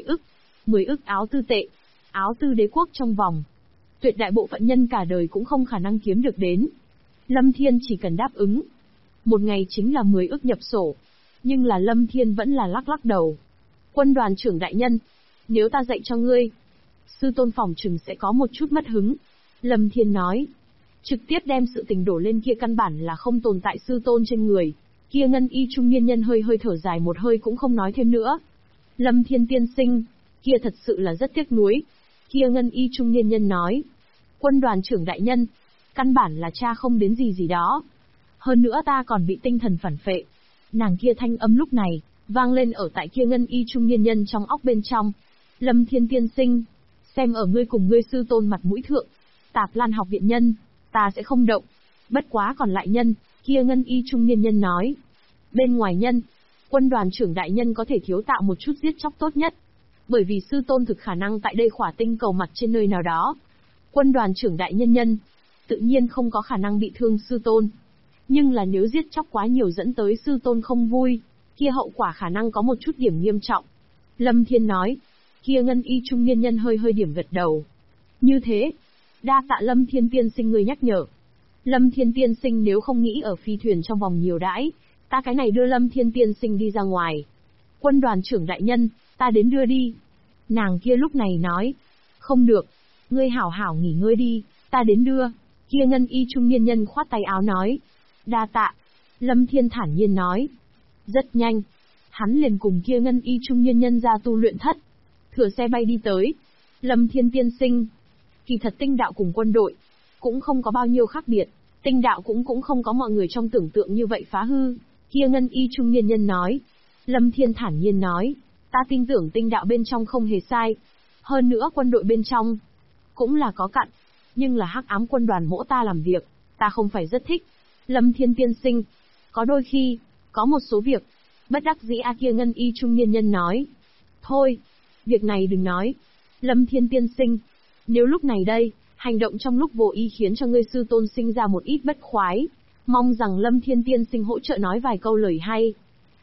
ức áo tư tệ. Áo tư đế quốc trong vòng. Tuyệt đại bộ phận nhân cả đời cũng không khả năng kiếm được đến. Lâm Thiên chỉ cần đáp ứng. Một ngày chính là 10 ức nhập sổ. Nhưng là Lâm Thiên vẫn là lắc lắc đầu. Quân đoàn trưởng đại nhân, nếu ta dạy cho ngươi, sư tôn phỏng chừng sẽ có một chút mất hứng. Lâm Thiên nói. Trực tiếp đem sự tình đổ lên kia căn bản là không tồn tại sư tôn trên người. Kia ngân y trung niên nhân hơi hơi thở dài một hơi cũng không nói thêm nữa. Lâm Thiên tiên sinh, kia thật sự là rất tiếc nuối. Kia ngân y trung niên nhân nói. Quân đoàn trưởng đại nhân, căn bản là cha không đến gì đó. Hơn nữa ta còn bị tinh thần phản phệ. Nàng kia thanh âm lúc này, vang lên ở tại kia ngân y trung niên nhân trong óc bên trong. Lâm Thiên tiên sinh, xem ở ngươi cùng ngươi sư tôn mặt mũi thượng. Tạp Lan học viện nhân, ta sẽ không động. Bất quá còn lại nhân, kia ngân y trung niên nhân nói. Bên ngoài nhân, quân đoàn trưởng đại nhân có thể thiếu tạo một chút giết chóc tốt nhất. Bởi vì sư tôn thực khả năng tại đây khỏa tinh cầu mặt trên nơi nào đó. Quân đoàn trưởng đại nhân, tự nhiên không có khả năng bị thương sư tôn. Nhưng là nếu giết chóc quá nhiều dẫn tới sư tôn không vui, kia hậu quả khả năng có một chút điểm nghiêm trọng. Lâm Thiên nói. Kia ngân y trung niên nhân hơi hơi điểm gật đầu. Như thế, đa tạ Lâm Thiên tiên sinh người nhắc nhở. Lâm Thiên tiên sinh nếu không nghĩ ở phi thuyền trong vòng nhiều đãi, ta cái này đưa Lâm Thiên tiên sinh đi ra ngoài. Quân đoàn trưởng đại nhân, ta đến đưa đi. Nàng kia lúc này nói. Không được, ngươi hảo hảo nghỉ ngơi đi, ta đến đưa. Kia ngân y trung niên nhân khoát tay áo nói. Đa tạ. Lâm Thiên thản nhiên nói. Rất nhanh, hắn liền cùng kia ngân y trung niên nhân ra tu luyện thất. Thừa xe bay đi tới. Lâm Thiên tiên sinh, kỳ thật tinh đạo cùng quân đội cũng không có bao nhiêu khác biệt. Tinh đạo cũng không có mọi người trong tưởng tượng như vậy phá hư. Kia ngân y trung niên nhân nói. Lâm Thiên thản nhiên nói. Ta tin tưởng tinh đạo bên trong không hề sai. Hơn nữa quân đội bên trong cũng là có cặn. Nhưng là hắc ám quân đoàn mỗ ta làm việc, ta không phải rất thích. Lâm Thiên tiên sinh, có đôi khi, có một số việc, bất đắc dĩ kia ngân y trung niên nhân nói. Thôi, việc này đừng nói. Lâm Thiên tiên sinh, nếu lúc này đây, hành động trong lúc vô ý khiến cho ngươi sư tôn sinh ra một ít bất khoái, mong rằng Lâm Thiên tiên sinh hỗ trợ nói vài câu lời hay.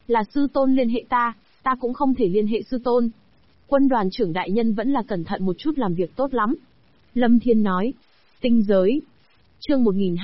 Là sư tôn liên hệ ta cũng không thể liên hệ sư tôn. Quân đoàn trưởng đại nhân vẫn là cẩn thận một chút làm việc tốt lắm. Lâm Thiên nói. Tinh giới. Chương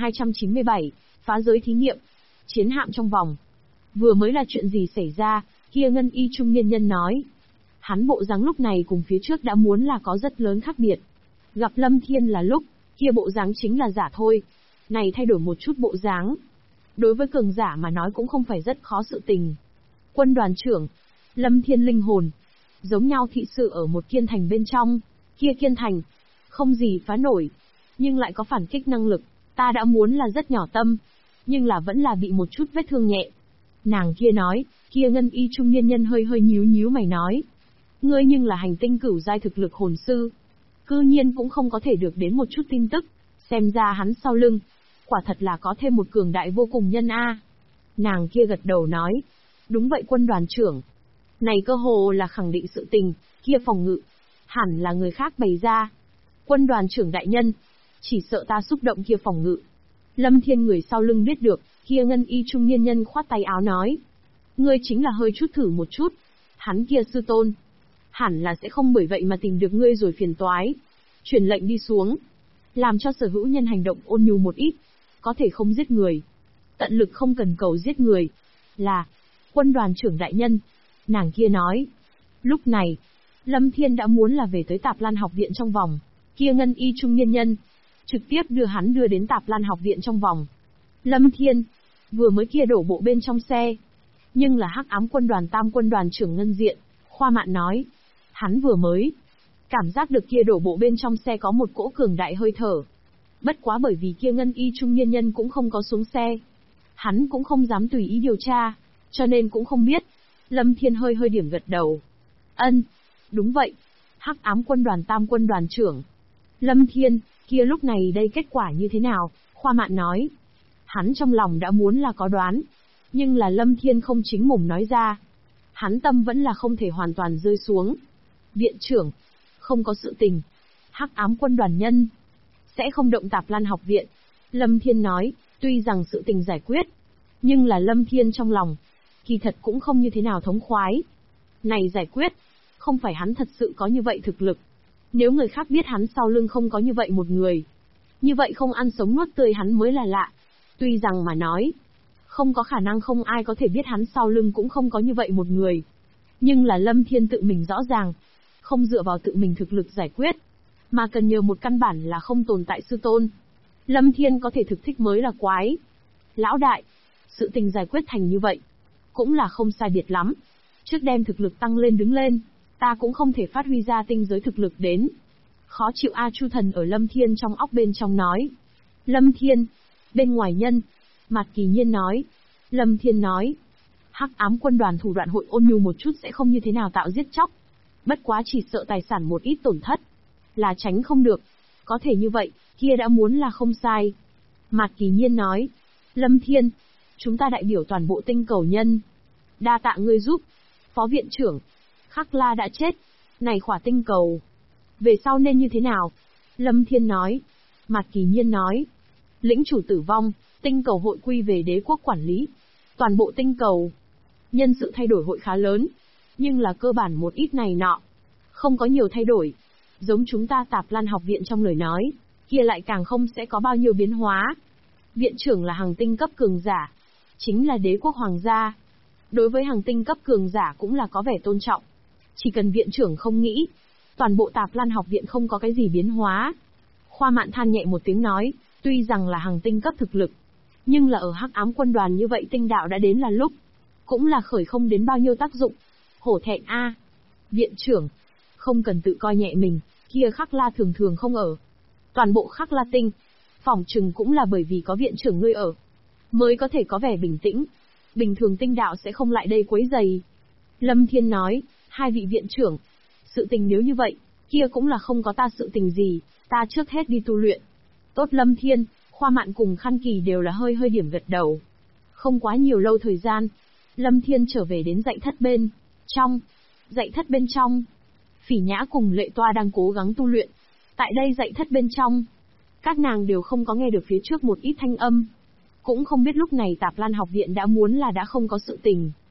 1297, phá giới thí nghiệm. Chiến hạm trong vòng. Vừa mới là chuyện gì xảy ra, kia ngân y trung niên nhân nói. Hắn bộ dáng lúc này cùng phía trước đã muốn là có rất lớn khác biệt. Gặp Lâm Thiên là lúc, kia bộ dáng chính là giả thôi. Này thay đổi một chút bộ dáng. Đối với cường giả mà nói cũng không phải rất khó sự tình. Quân đoàn trưởng, Lâm Thiên linh hồn, giống nhau thị sự ở một kiên thành bên trong, kia kiên thành, không gì phá nổi, nhưng lại có phản kích năng lực, ta đã muốn là rất nhỏ tâm, nhưng là vẫn là bị một chút vết thương nhẹ. Nàng kia nói, kia ngân y trung niên nhân hơi hơi nhíu mày nói. Ngươi nhưng là hành tinh cửu giai thực lực hồn sư. Cư nhiên cũng không có thể được đến một chút tin tức, xem ra hắn sau lưng, quả thật là có thêm một cường đại vô cùng nhân a. Nàng kia gật đầu nói, đúng vậy quân đoàn trưởng. Này cơ hồ là khẳng định sự tình, kia phòng ngự, hẳn là người khác bày ra. Quân đoàn trưởng đại nhân, chỉ sợ ta xúc động kia phòng ngự. Lâm Thiên người sau lưng biết được, kia ngân y trung niên nhân khoát tay áo nói. Ngươi chính là hơi chút thử một chút, hắn kia sư tôn. Hẳn là sẽ không bởi vậy mà tìm được ngươi rồi phiền toái. Truyền lệnh đi xuống. Làm cho sở hữu nhân hành động ôn nhu một ít. Có thể không giết người. Tận lực không cần cầu giết người. Là, quân đoàn trưởng đại nhân. Nàng kia nói. Lúc này, Lâm Thiên đã muốn là về tới Tạp Lan học viện trong vòng. Kia ngân y trung niên nhân. Trực tiếp đưa hắn đưa đến Tạp Lan học viện trong vòng. Lâm Thiên, vừa mới kia đổ bộ bên trong xe. Nhưng là hắc ám quân đoàn tam quân đoàn trưởng ngân diện. Khoa Mạn nói. Hắn vừa mới cảm giác được kia đổ bộ bên trong xe có một cỗ cường đại hơi thở. Bất quá bởi vì kia ngân y trung niên nhân cũng không có xuống xe. Hắn cũng không dám tùy ý điều tra, cho nên cũng không biết. Lâm Thiên hơi hơi điểm gật đầu. Ân, đúng vậy. Hắc ám quân đoàn tam quân đoàn trưởng. Lâm Thiên, kia lúc này đây kết quả như thế nào? Khoa Mạn nói. Hắn trong lòng đã muốn là có đoán. Nhưng là Lâm Thiên không chính mồm nói ra. Hắn tâm vẫn là không thể hoàn toàn rơi xuống. Viện trưởng, không có sự tình. Hắc ám quân đoàn nhân sẽ không động Tạp Lan học viện. Lâm Thiên nói, tuy rằng sự tình giải quyết, nhưng là Lâm Thiên trong lòng, kỳ thật cũng không như thế nào thống khoái. Này giải quyết, không phải hắn thật sự có như vậy thực lực. Nếu người khác biết hắn sau lưng không có như vậy một người, như vậy không ăn sống nuốt tươi hắn mới là lạ. Tuy rằng mà nói, không có khả năng không ai có thể biết hắn sau lưng cũng không có như vậy một người. Nhưng là Lâm Thiên tự mình rõ ràng, không dựa vào tự mình thực lực giải quyết, mà cần nhờ một căn bản là không tồn tại sư tôn. Lâm Thiên có thể thực thích mới là quái. Lão đại, sự tình giải quyết thành như vậy, cũng là không sai biệt lắm. Trước đem thực lực tăng lên đứng lên, ta cũng không thể phát huy ra tinh giới thực lực đến. Khó chịu A Chu Thần ở Lâm Thiên trong óc bên trong nói. Lâm Thiên, bên ngoài nhân, Mạt Kỳ Nhiên nói. Lâm Thiên nói, hắc ám quân đoàn thủ đoạn hội ôn nhu một chút sẽ không như thế nào tạo giết chóc. Bất quá chỉ sợ tài sản một ít tổn thất, là tránh không được. Có thể như vậy, kia đã muốn là không sai. Mạt Kỳ Nhiên nói, Lâm Thiên, chúng ta đại biểu toàn bộ tinh cầu nhân. Đa tạ ngươi giúp. Phó viện trưởng, Khắc La đã chết. Này khỏa tinh cầu, về sau nên như thế nào? Lâm Thiên nói. Mạt Kỳ Nhiên nói, lĩnh chủ tử vong, tinh cầu hội quy về đế quốc quản lý. Toàn bộ tinh cầu, nhân sự thay đổi hội khá lớn, nhưng là cơ bản một ít này nọ, không có nhiều thay đổi. Giống chúng ta Tạp Lan học viện trong lời nói, kia lại càng không sẽ có bao nhiêu biến hóa. Viện trưởng là hàng tinh cấp cường giả, chính là đế quốc hoàng gia. Đối với hàng tinh cấp cường giả cũng là có vẻ tôn trọng. Chỉ cần viện trưởng không nghĩ, toàn bộ Tạp Lan học viện không có cái gì biến hóa. Khoa Mạn than nhẹ một tiếng nói, tuy rằng là hàng tinh cấp thực lực, nhưng là ở hắc ám quân đoàn như vậy tinh đạo đã đến là lúc, cũng là khởi không đến bao nhiêu tác dụng. Hổ thẹn a. Viện trưởng, không cần tự coi nhẹ mình, kia Khắc La thường thường không ở. Toàn bộ Khắc La tinh, phỏng chừng cũng là bởi vì có viện trưởng ngươi ở, mới có thể có vẻ bình tĩnh. Bình thường tinh đạo sẽ không lại đây quấy rầy. Lâm Thiên nói, hai vị viện trưởng, sự tình nếu như vậy, kia cũng là không có ta sự tình gì, ta trước hết đi tu luyện. Tốt Lâm Thiên, Khoa Mạn cùng Khăn Kỳ đều là hơi hơi điểm gật đầu. Không quá nhiều lâu thời gian, Lâm Thiên trở về đến dạy thất bên trong. Dạy thất bên trong, Phỉ Nhã cùng Lệ Toa đang cố gắng tu luyện. Tại đây dạy thất bên trong, các nàng đều không có nghe được phía trước một ít thanh âm. Cũng không biết lúc này Tạp Lan học viện đã muốn là đã không có sự tình.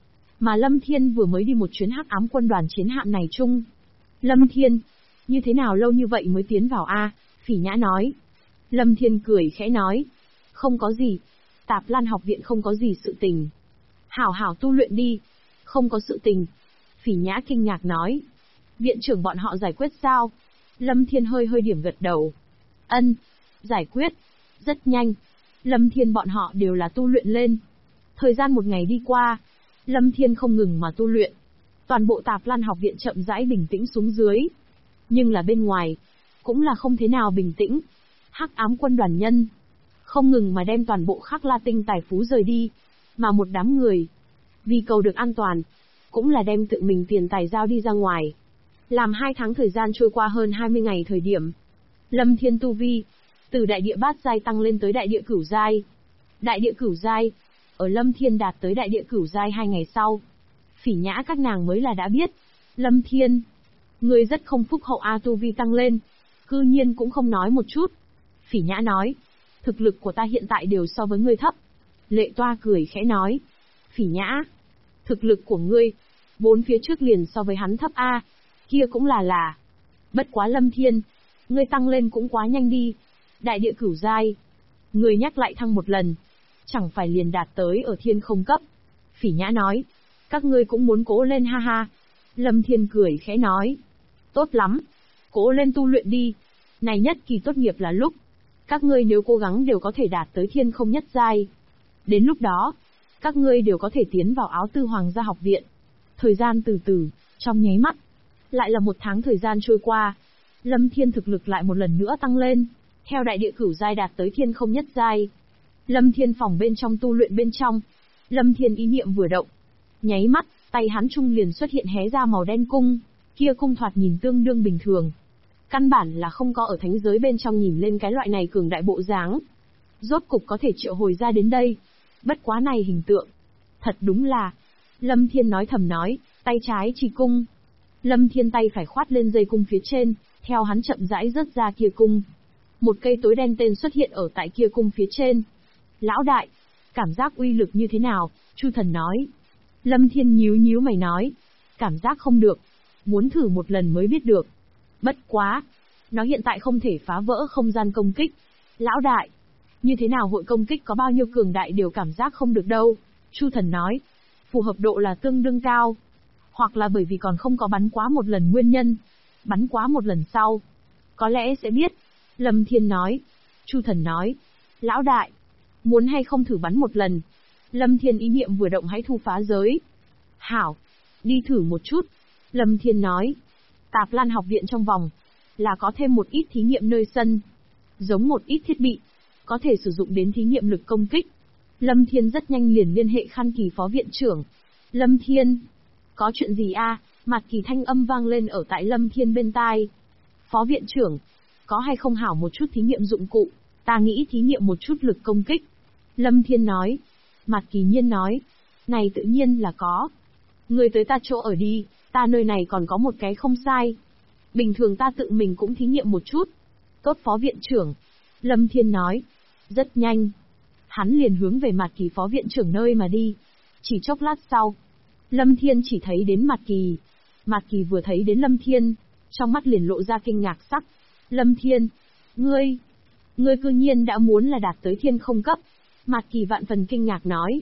Mà Lâm Thiên vừa mới đi một chuyến hắc ám quân đoàn chiến hạm này chung. Lâm Thiên, như thế nào lâu như vậy mới tiến vào a? Phỉ Nhã nói. Lâm Thiên cười khẽ nói. Không có gì. Tạp Lan học viện không có gì sự tình. Hảo hảo tu luyện đi. Không có sự tình. Phỉ Nhã kinh ngạc nói. Viện trưởng bọn họ giải quyết sao? Lâm Thiên hơi hơi điểm gật đầu. Ân, giải quyết. Rất nhanh. Lâm Thiên bọn họ đều là tu luyện lên. Thời gian một ngày đi qua, Lâm Thiên không ngừng mà tu luyện. Toàn bộ Tạp Lan học viện chậm rãi bình tĩnh xuống dưới. Nhưng là bên ngoài, cũng là không thế nào bình tĩnh. Hắc ám quân đoàn nhân, không ngừng mà đem toàn bộ Khắc La Tinh tài phú rời đi. Mà một đám người, vì cầu được an toàn, cũng là đem tự mình tiền tài giao đi ra ngoài. Làm 2 tháng thời gian trôi qua hơn 20 ngày thời điểm. Lâm Thiên tu vi, từ đại địa bát giai tăng lên tới đại địa cửu giai. Đại địa cửu giai, ở Lâm Thiên đạt tới đại địa cửu giai 2 ngày sau. Phỉ Nhã các nàng mới là đã biết. Lâm Thiên, ngươi rất không phúc hậu a, tu vi tăng lên. Cư nhiên cũng không nói một chút. Phỉ Nhã nói, thực lực của ta hiện tại đều so với ngươi thấp. Lệ Toa cười khẽ nói, Phỉ Nhã, thực lực của ngươi, vốn phía trước liền so với hắn thấp a, kia cũng là. Bất quá Lâm Thiên, ngươi tăng lên cũng quá nhanh đi. Đại địa cửu giai, ngươi nhắc lại thăng một lần, chẳng phải liền đạt tới ở thiên không cấp. Phỉ Nhã nói, các ngươi cũng muốn cố lên ha ha. Lâm Thiên cười khẽ nói, tốt lắm, cố lên tu luyện đi. Này nhất kỳ tốt nghiệp là lúc, các ngươi nếu cố gắng đều có thể đạt tới thiên không nhất giai. Đến lúc đó, các ngươi đều có thể tiến vào áo tư hoàng gia học viện. Thời gian từ từ, trong nháy mắt, lại là 1 tháng thời gian trôi qua. Lâm Thiên thực lực lại một lần nữa tăng lên, theo đại địa cửu giai đạt tới thiên không nhất giai. Lâm Thiên phòng bên trong tu luyện bên trong, Lâm Thiên ý niệm vừa động, nháy mắt, tay hắn trung liền xuất hiện hé ra màu đen cung, kia cung thoạt nhìn tương đương bình thường. Căn bản là không có ở thánh giới bên trong nhìn lên cái loại này cường đại bộ dáng. Rốt cục có thể triệu hồi ra đến đây. Bất quá này hình tượng, thật đúng là, Lâm Thiên nói thầm nói, tay trái chỉ cung. Lâm Thiên tay phải khoát lên dây cung phía trên, theo hắn chậm rãi rớt ra kia cung. Một cây tối đen tên xuất hiện ở tại kia cung phía trên. Lão đại, cảm giác uy lực như thế nào? Chu Thần nói. Lâm Thiên nhíu mày nói, cảm giác không được, muốn thử một lần mới biết được. Bất quá, nó hiện tại không thể phá vỡ không gian công kích. Lão đại, như thế nào hội công kích có bao nhiêu cường đại đều cảm giác không được đâu. Chu Thần nói, phù hợp độ là tương đương cao. Hoặc là bởi vì còn không có bắn quá một lần nguyên nhân. Bắn quá một lần sau, có lẽ sẽ biết. Lâm Thiên nói. Chu Thần nói, lão đại, muốn hay không thử bắn một lần? Lâm Thiên ý niệm vừa động hãy thu phá giới. Hảo, đi thử một chút. Lâm Thiên nói, Tạp Lan học viện trong vòng, là có thêm một ít thí nghiệm nơi sân. Giống một ít thiết bị, có thể sử dụng đến thí nghiệm lực công kích. Lâm Thiên rất nhanh liền liên hệ Khăn Kỳ phó viện trưởng. Lâm Thiên, có chuyện gì a? Mạt Kỳ thanh âm vang lên ở tại Lâm Thiên bên tai. Phó viện trưởng, có hay không hảo một chút thí nghiệm dụng cụ, ta nghĩ thí nghiệm một chút lực công kích. Lâm Thiên nói. Mạt Kỳ Nhiên nói, này tự nhiên là có. Người tới ta chỗ ở đi, ta nơi này còn có một cái không sai. Bình thường ta tự mình cũng thí nghiệm một chút. Tốt phó viện trưởng. Lâm Thiên nói. Rất nhanh. Hắn liền hướng về Mạt Kỳ phó viện trưởng nơi mà đi. Chỉ chốc lát sau, Lâm Thiên chỉ thấy đến Mạt Kỳ. Mạt Kỳ vừa thấy đến Lâm Thiên, trong mắt liền lộ ra kinh ngạc sắc. Lâm Thiên, ngươi cư nhiên đã muốn là đạt tới thiên không cấp. Mạt Kỳ vạn phần kinh ngạc nói.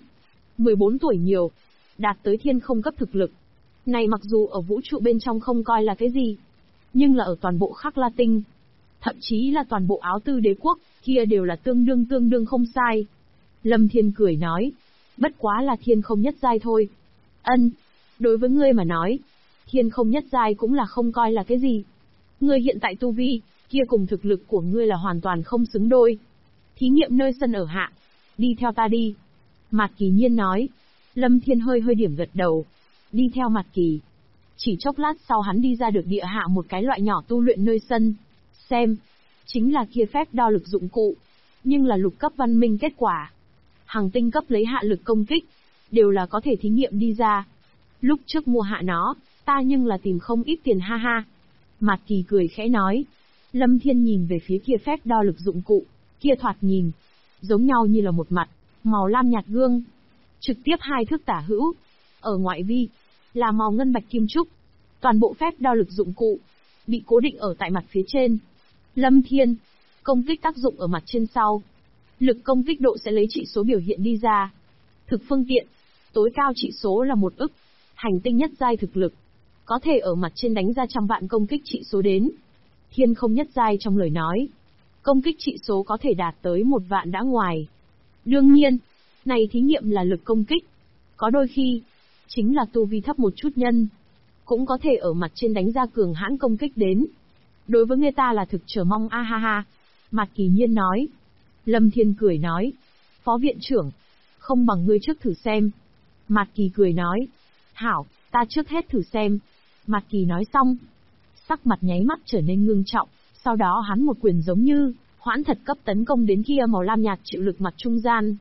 14 tuổi nhiều, đạt tới thiên không cấp thực lực. Này mặc dù ở vũ trụ bên trong không coi là cái gì, nhưng là ở toàn bộ Khắc La Tinh, thậm chí là toàn bộ Áo Tư đế quốc, kia đều là tương đương không sai. Lâm Thiên cười nói, bất quá là thiên không nhất giai thôi. Ân, đối với ngươi mà nói, thiên không nhất giai cũng là không coi là cái gì. Ngươi hiện tại tu vi, kia cùng thực lực của ngươi là hoàn toàn không xứng đôi. Thí nghiệm nơi sân ở hạ, đi theo ta đi. Mạt Kỳ Nhiên nói. Lâm Thiên hơi điểm gật đầu, đi theo Mạt Kỳ. Chỉ chốc lát sau hắn đi ra được địa hạ một cái loại nhỏ tu luyện nơi sân. Xem, chính là kia phép đo lực dụng cụ, nhưng là lục cấp văn minh kết quả. Hàng tinh cấp lấy hạ lực công kích, đều là có thể thí nghiệm đi ra. Lúc trước mua hạ nó, ta nhưng là tìm không ít tiền ha ha. Mạt Kỳ cười khẽ nói. Lâm Thiên nhìn về phía kia phép đo lực dụng cụ, kia thoạt nhìn, giống nhau như là một mặt, màu lam nhạt gương. Trực tiếp 2 thước tả hữu. Ở ngoại vi, là màu ngân bạch kim trúc. Toàn bộ phép đo lực dụng cụ, bị cố định ở tại mặt phía trên. Lâm Thiên, công kích tác dụng ở mặt trên sau. Lực công kích độ sẽ lấy trị số biểu hiện đi ra. Thực phương tiện, tối cao trị số là 1 ức. Hành tinh nhất giai thực lực, có thể ở mặt trên đánh ra trăm vạn công kích trị số đến. Thiên không nhất giai trong lời nói, công kích trị số có thể đạt tới 1 vạn đã ngoài. Đương nhiên, này thí nghiệm là lực công kích. Có đôi khi, chính là tu vi thấp một chút nhân, cũng có thể ở mặt trên đánh ra cường hãn công kích đến. Đối với người ta là thực chờ mong a ha ha. Mạc Kỳ Nhiên nói. Lâm Thiên cười nói. Phó viện trưởng, không bằng ngươi trước thử xem. Mạc Kỳ cười nói. Hảo, ta trước hết thử xem. Mạc Kỳ nói xong, sắc mặt nháy mắt trở nên ngưng trọng, sau đó hắn một quyền giống như hoãn thật cấp tấn công đến kia màu lam nhạt chịu lực mặt trung gian.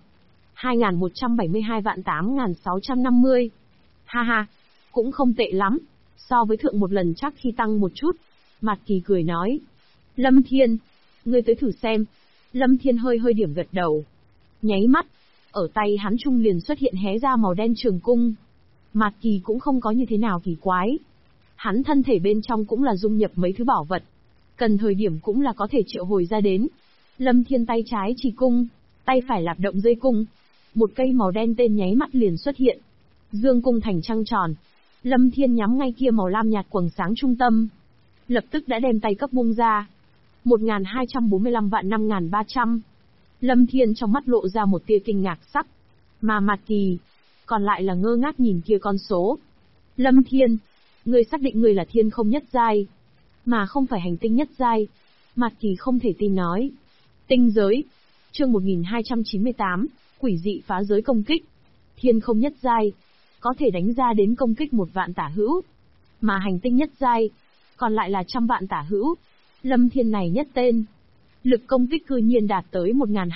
2172.8650. Ha ha, cũng không tệ lắm, so với thượng một lần chắc khi tăng một chút. Mạc Kỳ cười nói. Lâm Thiên, ngươi tới thử xem. Lâm Thiên hơi hơi điểm gật đầu. Nháy mắt, ở tay hắn trung liền xuất hiện hé ra màu đen trường cung. Mạc Kỳ cũng không có như thế nào kỳ quái. Hắn thân thể bên trong cũng là dung nhập mấy thứ bảo vật. Cần thời điểm cũng là có thể triệu hồi ra đến. Lâm Thiên tay trái chỉ cung, tay phải lạp động dây cung. Một cây màu đen tên nháy mắt liền xuất hiện. Dương cung thành trăng tròn. Lâm Thiên nhắm ngay kia màu lam nhạt quầng sáng trung tâm. Lập tức đã đem tay cấp bung ra. 1245.5300. Lâm Thiên trong mắt lộ ra một tia kinh ngạc sắc. Mà Mạc Kỳ, còn lại là ngơ ngác nhìn kia con số. Lâm Thiên, ngươi xác định ngươi là thiên không nhất giai, mà không phải hành tinh nhất giai. Mạc Kỳ không thể tin nói. Tinh giới. Chương 1298, quỷ dị phá giới công kích. Thiên không nhất giai, có thể đánh ra đến công kích 1 vạn tả hữu. Mà hành tinh nhất giai, còn lại là trăm vạn tả hữu. Lâm Thiên này nhất tên, lực công kích cư nhiên đạt tới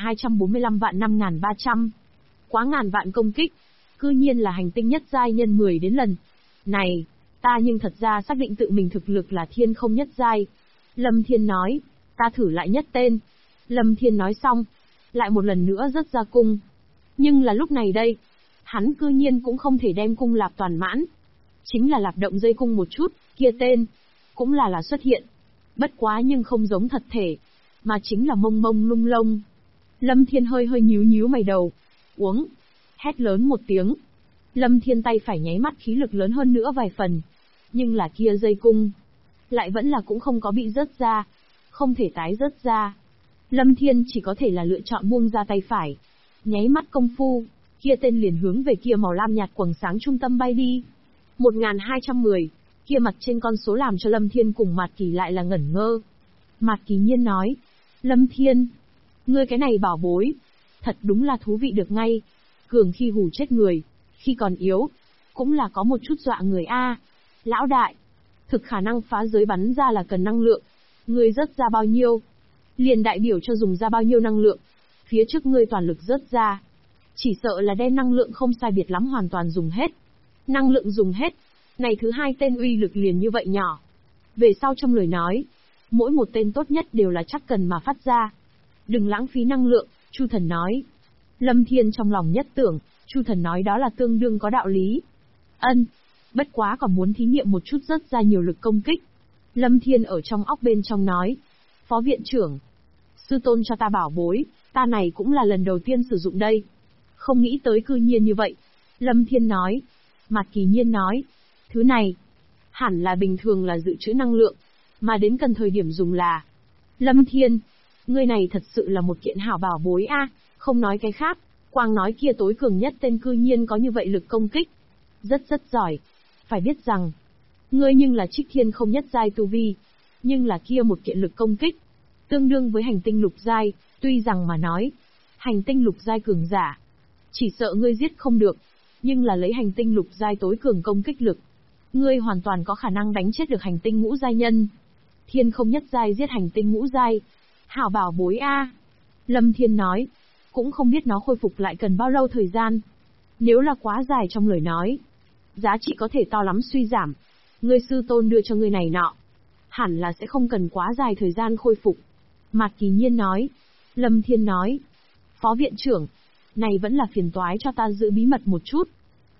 1245.5300. Quá ngàn vạn công kích, cư nhiên là hành tinh nhất giai nhân 10 đến lần. Này, ta nhưng thật ra xác định tự mình thực lực là thiên không nhất giai. Lâm Thiên nói, ta thử lại nhất tên. Lâm Thiên nói xong, lại một lần nữa rớt ra cung. Nhưng là lúc này đây, hắn cư nhiên cũng không thể đem cung lạp toàn mãn. Chính là lạp động dây cung một chút, kia tên, cũng là xuất hiện. Bất quá nhưng không giống thật thể, mà chính là mông mông lung lông. Lâm Thiên hơi hơi nhíu mày đầu. Uống. Hét lớn một tiếng. Lâm Thiên tay phải nháy mắt khí lực lớn hơn nữa vài phần. Nhưng là kia dây cung, lại vẫn là cũng không có bị rớt ra. Không thể tái rớt ra. Lâm Thiên chỉ có thể là lựa chọn buông ra tay phải. Nháy mắt công phu, kia tên liền hướng về kia màu lam nhạt quầng sáng trung tâm bay đi. 1210. Kia mặt trên con số làm cho Lâm Thiên cùng Mạc Kỳ lại là ngẩn ngơ. Mạc Kỳ Nhiên nói. Lâm Thiên, ngươi cái này bảo bối, thật đúng là thú vị được ngay. Cường khi hù chết người, khi còn yếu, cũng là có một chút dọa người a. Lão đại, thực khả năng phá giới bắn ra là cần năng lượng. Ngươi rớt ra bao nhiêu, liền đại biểu cho dùng ra bao nhiêu năng lượng. Phía trước ngươi toàn lực rớt ra, chỉ sợ là đem năng lượng không sai biệt lắm hoàn toàn dùng hết. Năng lượng dùng hết, này thứ hai tên uy lực liền như vậy nhỏ. Về sau trong lời nói, mỗi một tên tốt nhất đều là chắc cần mà phát ra. Đừng lãng phí năng lượng, Chu Thần nói. Lâm Thiên trong lòng nhất tưởng, Chu Thần nói đó là tương đương có đạo lý. Ân, bất quá còn muốn thí nghiệm một chút rớt ra nhiều lực công kích. Lâm Thiên ở trong óc bên trong nói. Phó viện trưởng, sư tôn cho ta bảo bối, ta này cũng là lần đầu tiên sử dụng đây. Không nghĩ tới cư nhiên như vậy. Lâm Thiên nói. Mạc Kỳ Nhiên nói. Thứ này, hẳn là bình thường là dự trữ năng lượng, mà đến cần thời điểm dùng là. Lâm Thiên, ngươi này thật sự là một kiện hảo bảo bối a, không nói cái khác, quang nói kia tối cường nhất tên cư nhiên có như vậy lực công kích. Rất giỏi. Phải biết rằng, ngươi nhưng là trích thiên không nhất giai tu vi, nhưng là kia một kiện lực công kích, tương đương với hành tinh lục giai, tuy rằng mà nói, hành tinh lục giai cường giả, chỉ sợ ngươi giết không được, nhưng là lấy hành tinh lục giai tối cường công kích lực, ngươi hoàn toàn có khả năng đánh chết được hành tinh ngũ giai nhân. Thiên không nhất giai giết hành tinh ngũ giai, hảo bảo bối a. Lâm Thiên nói, cũng không biết nó khôi phục lại cần bao lâu thời gian. Nếu là quá dài trong lời nói, giá trị có thể to lắm suy giảm. Ngươi sư tôn đưa cho ngươi này nọ, hẳn là sẽ không cần quá dài thời gian khôi phục. Mạc Kỳ Nhiên nói. Lâm Thiên nói, Phó viện trưởng, này vẫn là phiền toái cho ta giữ bí mật một chút.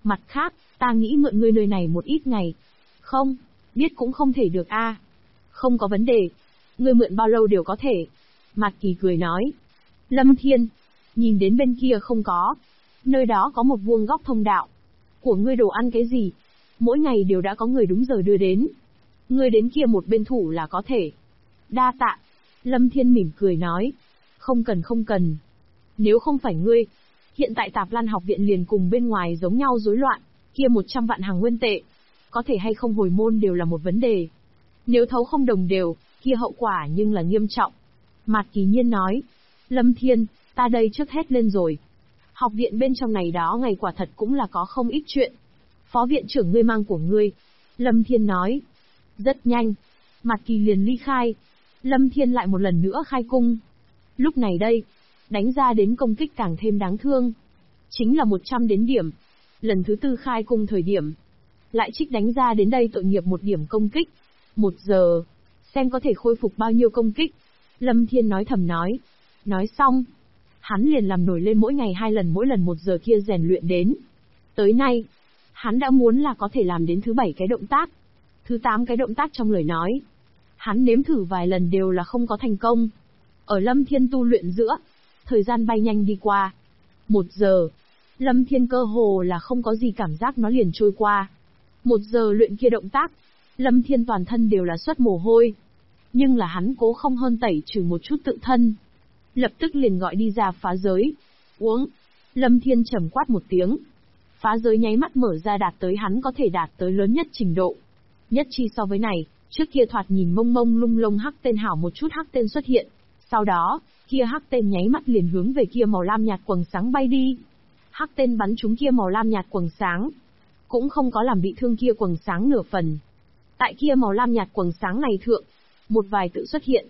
Mặt khác, ta nghĩ mượn ngươi nơi này một ít ngày. Không, biết cũng không thể được a. Không có vấn đề. Ngươi mượn bao lâu đều có thể. Mạc Kỳ cười nói. Lâm Thiên, nhìn đến bên kia không có. Nơi đó có một vuông góc thông đạo. Của ngươi đồ ăn cái gì? Mỗi ngày đều đã có người đúng giờ đưa đến. Ngươi đến kia một bên thủ là có thể. Đa tạ. Lâm Thiên mỉm cười nói. Không cần. Nếu không phải ngươi, hiện tại Tạp Lan học viện liền cùng bên ngoài giống nhau rối loạn, kia 100 vạn hàng nguyên tệ. Có thể hay không hồi môn đều là một vấn đề. Nếu thấu không đồng đều, kia hậu quả nhưng là nghiêm trọng. Mạc Kỳ Nhiên nói. Lâm Thiên, ta đây trước hết lên rồi. Học viện bên trong này đó ngày quả thật cũng là có không ít chuyện. Phó viện trưởng ngươi mang của ngươi. Lâm Thiên nói. Rất nhanh. Mạc Kỳ liền ly khai. Lâm Thiên lại một lần nữa khai cung. Lúc này đây, đánh ra đến công kích càng thêm đáng thương. Chính là 100 đến điểm. Lần thứ 4 khai cung thời điểm. Lại trích đánh ra đến đây tội nghiệp 1 điểm công kích. 1 giờ. Xem có thể khôi phục bao nhiêu công kích. Lâm Thiên nói thầm nói. Nói xong. Hắn liền làm nổi lên mỗi ngày 2 lần mỗi lần 1 giờ kia rèn luyện đến. Tới nay, hắn đã muốn là có thể làm đến thứ 7 cái động tác. Thứ 8 cái động tác trong lời nói. Hắn nếm thử vài lần đều là không có thành công. Ở Lâm Thiên tu luyện giữa, thời gian bay nhanh đi qua. 1 giờ, Lâm Thiên cơ hồ là không có gì cảm giác nó liền trôi qua. 1 giờ luyện kia động tác, Lâm Thiên toàn thân đều là xuất mồ hôi. Nhưng là hắn cố không hơn tẩy trừ một chút tự thân. Lập tức liền gọi đi ra phá giới. Uống. Lâm Thiên trầm quát một tiếng. Phá giới nháy mắt mở ra đạt tới hắn có thể đạt tới lớn nhất trình độ. Nhất chi so với này, trước kia thoạt nhìn mông mông lung lung hắc tên hảo một chút hắc tên xuất hiện. Sau đó, kia hắc tên nháy mắt liền hướng về kia màu lam nhạt quầng sáng bay đi. Hắc tên bắn trúng kia màu lam nhạt quầng sáng. Cũng không có làm bị thương kia quầng sáng nửa phần. Tại kia màu lam nhạt quầng sáng này thượng, một vài tự xuất hiện.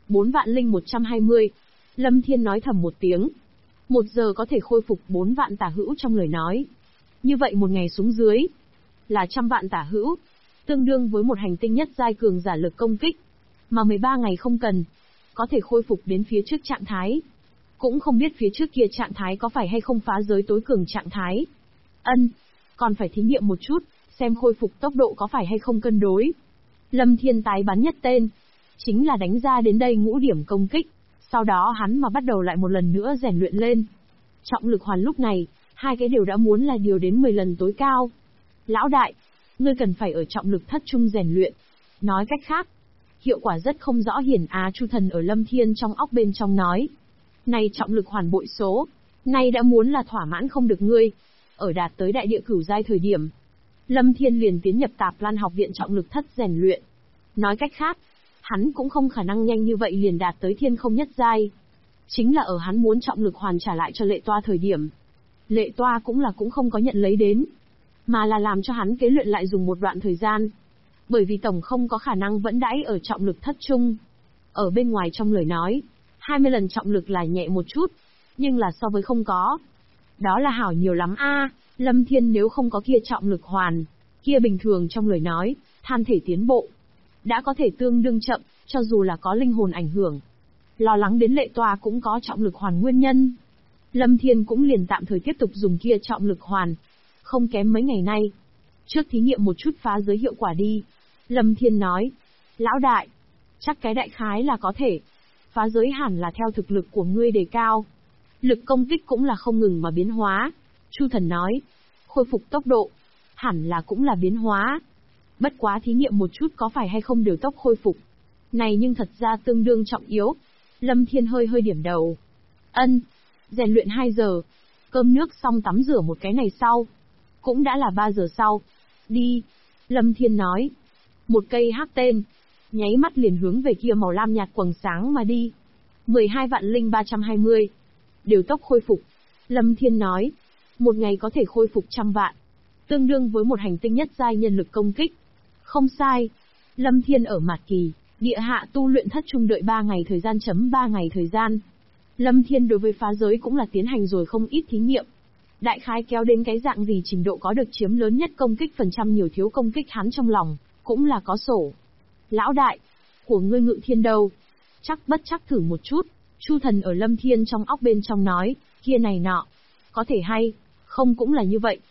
4.120. Lâm Thiên nói thầm một tiếng. 1 giờ có thể khôi phục 4 vạn tả hữu trong lời nói. Như vậy một ngày xuống dưới, là 100 vạn tả hữu. Tương đương với một hành tinh nhất giai cường giả lực công kích. Mà 13 ngày không cần, có thể khôi phục đến phía trước trạng thái. Cũng không biết phía trước kia trạng thái có phải hay không phá giới tối cường trạng thái. Còn phải thí nghiệm một chút, xem khôi phục tốc độ có phải hay không cân đối. Lâm Thiên tái bắn nhất tên, chính là đánh ra đến đây ngũ điểm công kích. Sau đó hắn mà bắt đầu lại một lần nữa rèn luyện lên. Trọng lực hoàn lúc này, 2 cái đều đã muốn là điều đến 10 lần tối cao. Lão đại, ngươi cần phải ở trọng lực thất trung rèn luyện. Nói cách khác, hiệu quả rất không rõ hiển Chu Thần ở Lâm Thiên trong óc bên trong nói. Này trọng lực hoàn bội số, nay đã muốn là thỏa mãn không được ngươi. Ở đạt tới đại địa cửu giai thời điểm, Lâm Thiên liền tiến nhập Tạp Lan học viện trọng lực thất rèn luyện. Nói cách khác, hắn cũng không khả năng nhanh như vậy liền đạt tới thiên không nhất giai. Chính là ở hắn muốn trọng lực hoàn trả lại cho Lệ Toa thời điểm. Lệ Toa cũng không có nhận lấy đến, mà là làm cho hắn kế luyện lại dùng một đoạn thời gian. Bởi vì tổng không có khả năng vẫn đãi ở trọng lực thất trung. Ở bên ngoài trong lời nói, 20 lần trọng lực là nhẹ một chút, nhưng là so với không có. Đó là hảo nhiều lắm Lâm Thiên nếu không có kia trọng lực hoàn, kia bình thường trong lời nói, than thể tiến bộ. Đã có thể tương đương chậm, cho dù là có linh hồn ảnh hưởng. Lo lắng đến Lệ Toa cũng có trọng lực hoàn nguyên nhân. Lâm Thiên cũng liền tạm thời tiếp tục dùng kia trọng lực hoàn. Không kém mấy ngày nay. Trước thí nghiệm một chút phá giới hiệu quả đi. Lâm Thiên nói. Lão đại, chắc cái đại khái là có thể. Phá giới hẳn là theo thực lực của ngươi đề cao. Lực công kích cũng là không ngừng mà biến hóa. Chu Thần nói. Khôi phục tốc độ, hẳn là cũng là biến hóa. Bất quá thí nghiệm một chút có phải hay không đều tốc khôi phục. Này nhưng thật ra tương đương trọng yếu. Lâm Thiên hơi điểm đầu. Rèn luyện 2 giờ. Cơm nước xong tắm rửa một cái này sau. Cũng đã là 3 giờ sau. Đi. Lâm Thiên nói. Một cây hắc tên, nháy mắt liền hướng về kia màu lam nhạt quầng sáng mà đi. 12.320. Điều tốc khôi phục. Lâm Thiên nói. Một ngày có thể khôi phục 100 vạn. Tương đương với một hành tinh nhất giai nhân lực công kích. Không sai. Lâm Thiên ở Mạt Kỳ, địa hạ tu luyện thất trung đợi 3 ngày thời gian chấm 3 ngày thời gian. Lâm Thiên đối với phá giới cũng là tiến hành rồi không ít thí nghiệm. Đại khái kéo đến cái dạng gì trình độ có được chiếm lớn nhất công kích phần trăm nhiều thiếu công kích hắn trong lòng, cũng là có sổ. Lão đại, của ngươi Ngự Thiên đâu? Chắc bất chắc thử một chút. Chu Thần ở Lâm Thiên trong óc bên trong nói, kia này nọ. Có thể hay, không cũng là như vậy.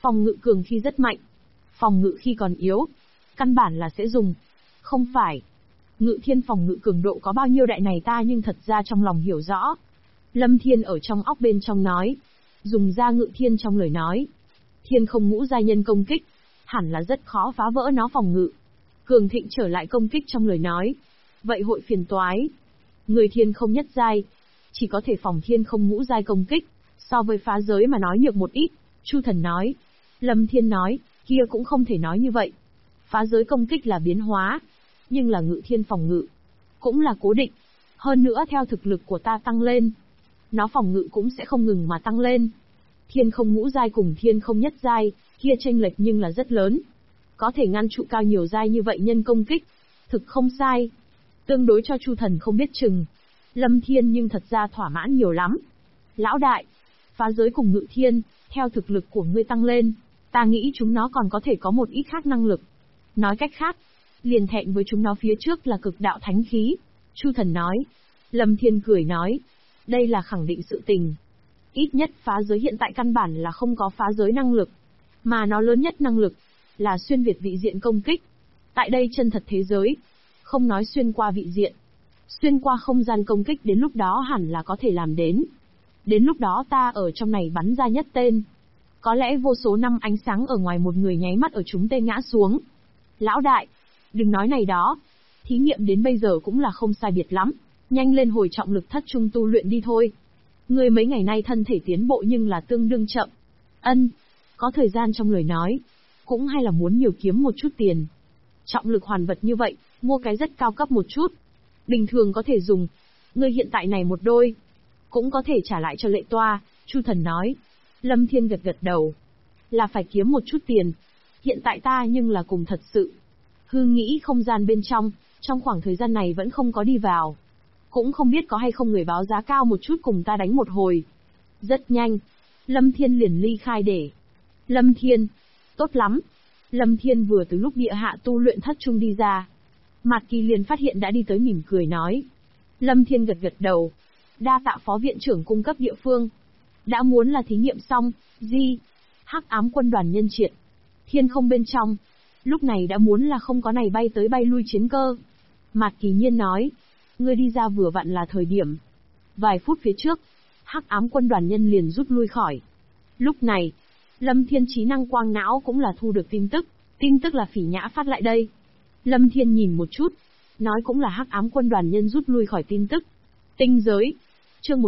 Phòng ngự cường khi rất mạnh, phòng ngự khi còn yếu, căn bản là sẽ dùng. Không phải. Ngự thiên phòng ngự cường độ có bao nhiêu đại này ta nhưng thật ra trong lòng hiểu rõ. Lâm Thiên ở trong óc bên trong nói. Dùng ra ngự thiên trong lời nói. Thiên không ngũ giai nhân công kích, hẳn là rất khó phá vỡ nó phòng ngự. Cường thịnh trở lại công kích trong lời nói. Vậy hội phiền toái. Người thiên không nhất giai, chỉ có thể phòng thiên không ngũ giai công kích, so với phá giới mà nói nhược một ít. Chu Thần nói. Lâm Thiên nói, kia cũng không thể nói như vậy. Phá giới công kích là biến hóa, nhưng là ngự thiên phòng ngự, cũng là cố định. Hơn nữa theo thực lực của ta tăng lên, nó phòng ngự cũng sẽ không ngừng mà tăng lên. Thiên không ngũ giai cùng thiên không nhất giai, kia chênh lệch nhưng là rất lớn. Có thể ngăn trụ cao nhiều giai như vậy nhân công kích, thực không sai. Tương đối cho Chu Thần không biết chừng. Lâm Thiên nhưng thật ra thỏa mãn nhiều lắm. Lão đại, phá giới cùng ngự thiên, theo thực lực của ngươi tăng lên, ta nghĩ chúng nó còn có thể có một ít khác năng lực. Nói cách khác, liền thẹn với chúng nó phía trước là cực đạo thánh khí. Chu Thần nói. Lâm Thiên cười nói. Đây là khẳng định sự tình. Ít nhất phá giới hiện tại căn bản là không có phá giới năng lực. Mà nó lớn nhất năng lực, là xuyên việt vị diện công kích. Tại đây chân thật thế giới, không nói xuyên qua vị diện, xuyên qua không gian công kích đến lúc đó hẳn là có thể làm đến. Đến lúc đó ta ở trong này bắn ra nhất tên. Có lẽ vô số năm ánh sáng ở ngoài một người nháy mắt ở chúng tên ngã xuống. Lão đại, đừng nói này đó. Thí nghiệm đến bây giờ cũng là không sai biệt lắm. Nhanh lên hồi trọng lực thất trung tu luyện đi thôi. Ngươi mấy ngày nay thân thể tiến bộ nhưng là tương đương chậm. Ân, có thời gian trong lời nói. Cũng hay là muốn nhiều kiếm một chút tiền. Trọng lực hoàn vật như vậy, mua cái rất cao cấp một chút. Bình thường có thể dùng. Ngươi hiện tại này một đôi, cũng có thể trả lại cho Lệ Toa, Chu Thần nói. Lâm Thiên gật gật đầu. Là phải kiếm một chút tiền. Hiện tại ta nhưng là cùng thật sự. Hư nghĩ không gian bên trong khoảng thời gian này vẫn không có đi vào. Cũng không biết có hay không người báo giá cao một chút cùng ta đánh một hồi. Rất nhanh. Lâm Thiên liền ly khai để. Lâm Thiên. Tốt lắm. Lâm Thiên vừa từ lúc địa hạ tu luyện thất trung đi ra. Mạt Kỳ liền phát hiện đã đi tới mỉm cười nói. Lâm Thiên gật gật đầu. Đa tạ phó viện trưởng cung cấp địa phương. Đã muốn là thí nghiệm xong, hắc ám quân đoàn nhân triệt. Thiên không bên trong. Lúc này đã muốn là không có này bay tới bay lui chiến cơ. Mạt Kỳ Nhiên nói. Ngươi đi ra vừa vặn là thời điểm. Vài phút phía trước, hắc ám quân đoàn nhân liền rút lui khỏi. Lúc này, Lâm Thiên trí năng quang não cũng là thu được tin tức là Phỉ Nhã phát lại đây. Lâm Thiên nhìn một chút, nói cũng là hắc ám quân đoàn nhân rút lui khỏi tin tức. Tinh giới, chương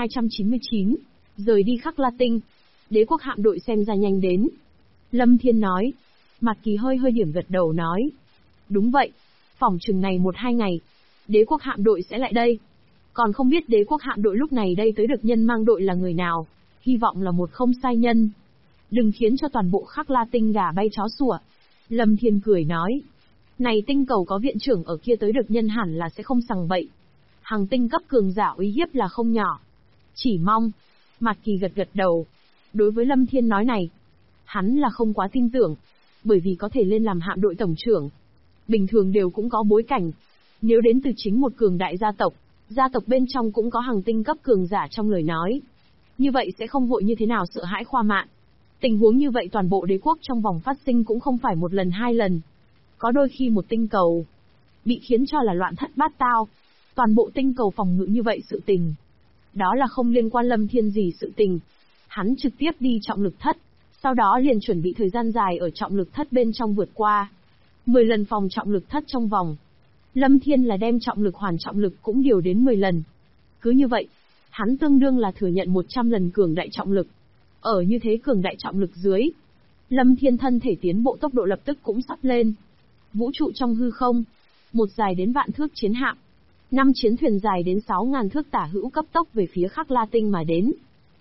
1299, rời đi Khắc La Tinh. Đế quốc hạm đội xem ra nhanh đến. Lâm Thiên nói. Mạt Kỳ hơi điểm gật đầu nói. Đúng vậy, phỏng chừng này 1-2 ngày, đế quốc hạm đội sẽ lại đây. Còn không biết đế quốc hạm đội lúc này đây tới được nhân mang đội là người nào, hy vọng là một không sai nhân. Đừng khiến cho toàn bộ Khắc La Tinh gà bay chó sủa. Lâm Thiên cười nói. Này tinh cầu có viện trưởng ở kia tới được nhân hẳn là sẽ không sằng bậy. Hàng tinh cấp cường giả uy hiếp là không nhỏ. Chỉ mong. Mạt Kỳ gật gật đầu. Đối với Lâm Thiên nói này, hắn là không quá tin tưởng, bởi vì có thể lên làm hạm đội tổng trưởng. Bình thường đều cũng có bối cảnh. Nếu đến từ chính một cường đại gia tộc bên trong cũng có hàng tinh cấp cường giả trong lời nói. Như vậy sẽ không vội như thế nào sợ hãi khoa mạn. Tình huống như vậy toàn bộ đế quốc trong vòng phát sinh cũng không phải một lần 2 lần. Có đôi khi một tinh cầu bị khiến cho là loạn thất bát tao. Toàn bộ tinh cầu phòng ngự như vậy sự tình. Đó là không liên quan Lâm Thiên gì sự tình. Hắn trực tiếp đi trọng lực thất, sau đó liền chuẩn bị thời gian dài ở trọng lực thất bên trong vượt qua 10 lần phòng trọng lực thất trong vòng. Lâm Thiên là đem trọng lực hoàn trọng lực cũng điều đến 10 lần. Cứ như vậy, hắn tương đương là thừa nhận 100 lần cường đại trọng lực. Ở như thế cường đại trọng lực dưới, Lâm Thiên thân thể tiến bộ tốc độ lập tức cũng sắp lên. Vũ trụ trong hư không, một dài đến vạn thước chiến hạm, 5 chiến thuyền dài đến 6.000 thước tả hữu cấp tốc về phía Khắc La Tinh mà đến.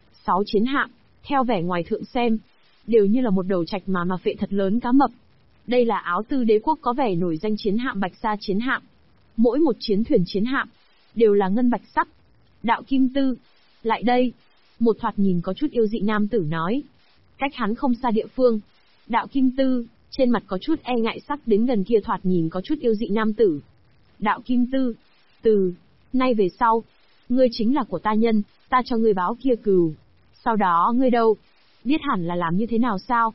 6 chiến hạm, theo vẻ ngoài thượng xem, đều như là một đầu trạch mà phệ thật lớn cá mập. Đây là Áo Tư đế quốc có vẻ nổi danh chiến hạm Bạch Sa chiến hạm. Mỗi một chiến thuyền chiến hạm đều là ngân bạch sắc. Đạo Kim Tư, lại đây. Một thoạt nhìn có chút yêu dị nam tử nói. Cách hắn không xa địa phương, Đạo Kim Tư, trên mặt có chút e ngại sắc đến gần kia thoạt nhìn có chút yêu dị nam tử. Đạo Kim Tư, từ nay về sau, ngươi chính là của ta nhân, ta cho ngươi báo kia cừu. Sau đó ngươi đâu? Biết hẳn là làm như thế nào sao?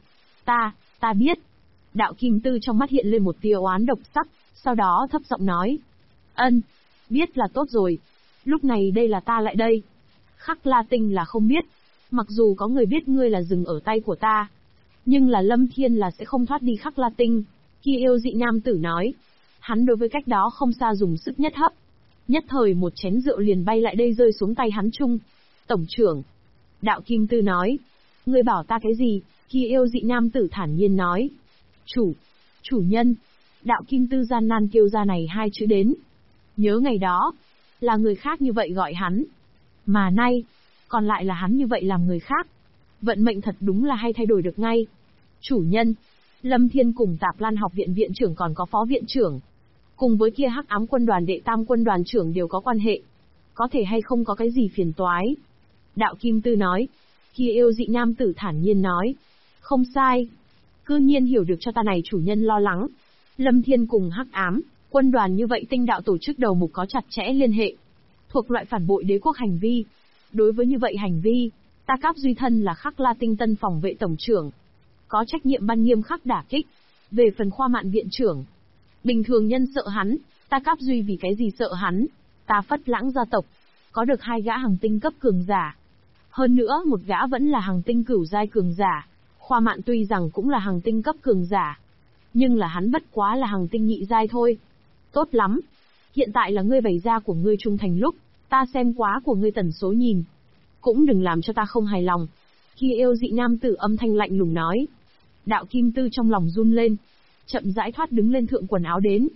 Ta biết. Đạo Kim Tư trong mắt hiện lên một tia oán độc sắc, sau đó thấp giọng nói. Biết là tốt rồi. Lúc này đây là ta lại đây. Khắc La Tinh là không biết. Mặc dù có người biết ngươi là dừng ở tay của ta, nhưng là Lâm Thiên là sẽ không thoát đi Khắc La Tinh. Kia yêu dị nam tử nói. Hắn đối với cách đó không xa dùng sức nhất hấp. Nhất thời một chén rượu liền bay lại đây rơi xuống tay hắn chung. Tổng trưởng. Đạo Kim Tư nói. Ngươi bảo ta cái gì? Kia yêu dị nam tử thản nhiên nói. Chủ nhân. Đạo Kim Tư gian nan kêu ra này hai chữ đến. Nhớ ngày đó, là người khác như vậy gọi hắn. Mà nay, còn lại là hắn như vậy làm người khác. Vận mệnh thật đúng là hay thay đổi được ngay. Chủ nhân, Lâm Thiên cùng Tạp Lan học viện viện trưởng còn có phó viện trưởng. Cùng với kia Hắc Ám quân đoàn đệ tam quân đoàn trưởng đều có quan hệ. Có thể hay không có cái gì phiền toái. Đạo Kim Tư nói. Kia yêu dị nam tử thản nhiên nói. Không sai. Cư nhiên hiểu được cho ta này chủ nhân lo lắng. Lâm Thiên cùng Hắc Ám quân đoàn như vậy tinh đạo tổ chức đầu mục có chặt chẽ liên hệ. Thuộc loại phản bội đế quốc hành vi. Đối với như vậy hành vi, ta Cáp Duy thân là Khắc La Tinh tân phòng vệ tổng trưởng. Có trách nhiệm ban nghiêm khắc đả kích. Về phần Khoa Mạn viện trưởng. Bình thường nhân sợ hắn, ta Cáp Duy vì cái gì sợ hắn. Ta Phất Lãng gia tộc. Có được 2 gã hàng tinh cấp cường giả. Hơn nữa một gã vẫn là hàng tinh cửu giai cường giả. Khoa Mạn tuy rằng cũng là hàng tinh cấp cường giả. Nhưng là hắn bất quá là hàng tinh nhị giai thôi. Tốt lắm. Hiện tại là ngươi bày ra của ngươi trung thành lúc. Ta xem quá của ngươi tần số nhìn. Cũng đừng làm cho ta không hài lòng. Kia yêu dị nam tử âm thanh lạnh lùng nói. Đạo Kim Tư trong lòng run lên. Chậm rãi thoát đứng lên thượng quần áo đến.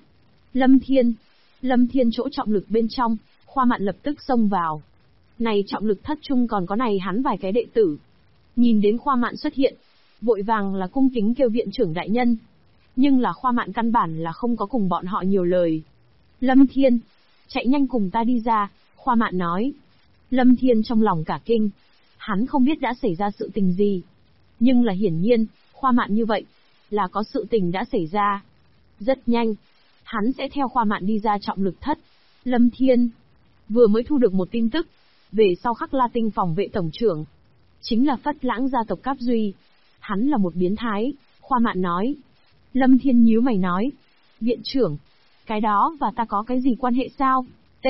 Lâm Thiên chỗ trọng lực bên trong, Khoa Mạn lập tức xông vào. Này trọng lực thất trung còn có này hắn vài cái đệ tử. Nhìn đến Khoa Mạn xuất hiện, vội vàng là cung kính kêu viện trưởng đại nhân. Nhưng là Khoa Mạn căn bản là không có cùng bọn họ nhiều lời. Lâm Thiên, chạy nhanh cùng ta đi ra, Khoa Mạn nói. Lâm Thiên trong lòng cả kinh. Hắn không biết đã xảy ra sự tình gì. Nhưng là hiển nhiên, Khoa Mạn như vậy, là có sự tình đã xảy ra. Rất nhanh, hắn sẽ theo Khoa Mạn đi ra trọng lực thất. Lâm Thiên, vừa mới thu được một tin tức, về sau Khắc La Tinh phòng vệ tổng trưởng. Chính là Phất Lãng gia tộc Cáp Duy. Hắn là một biến thái, Khoa Mạn nói. Lâm Thiên nhíu mày nói. Viện trưởng, cái đó và ta có cái gì quan hệ sao?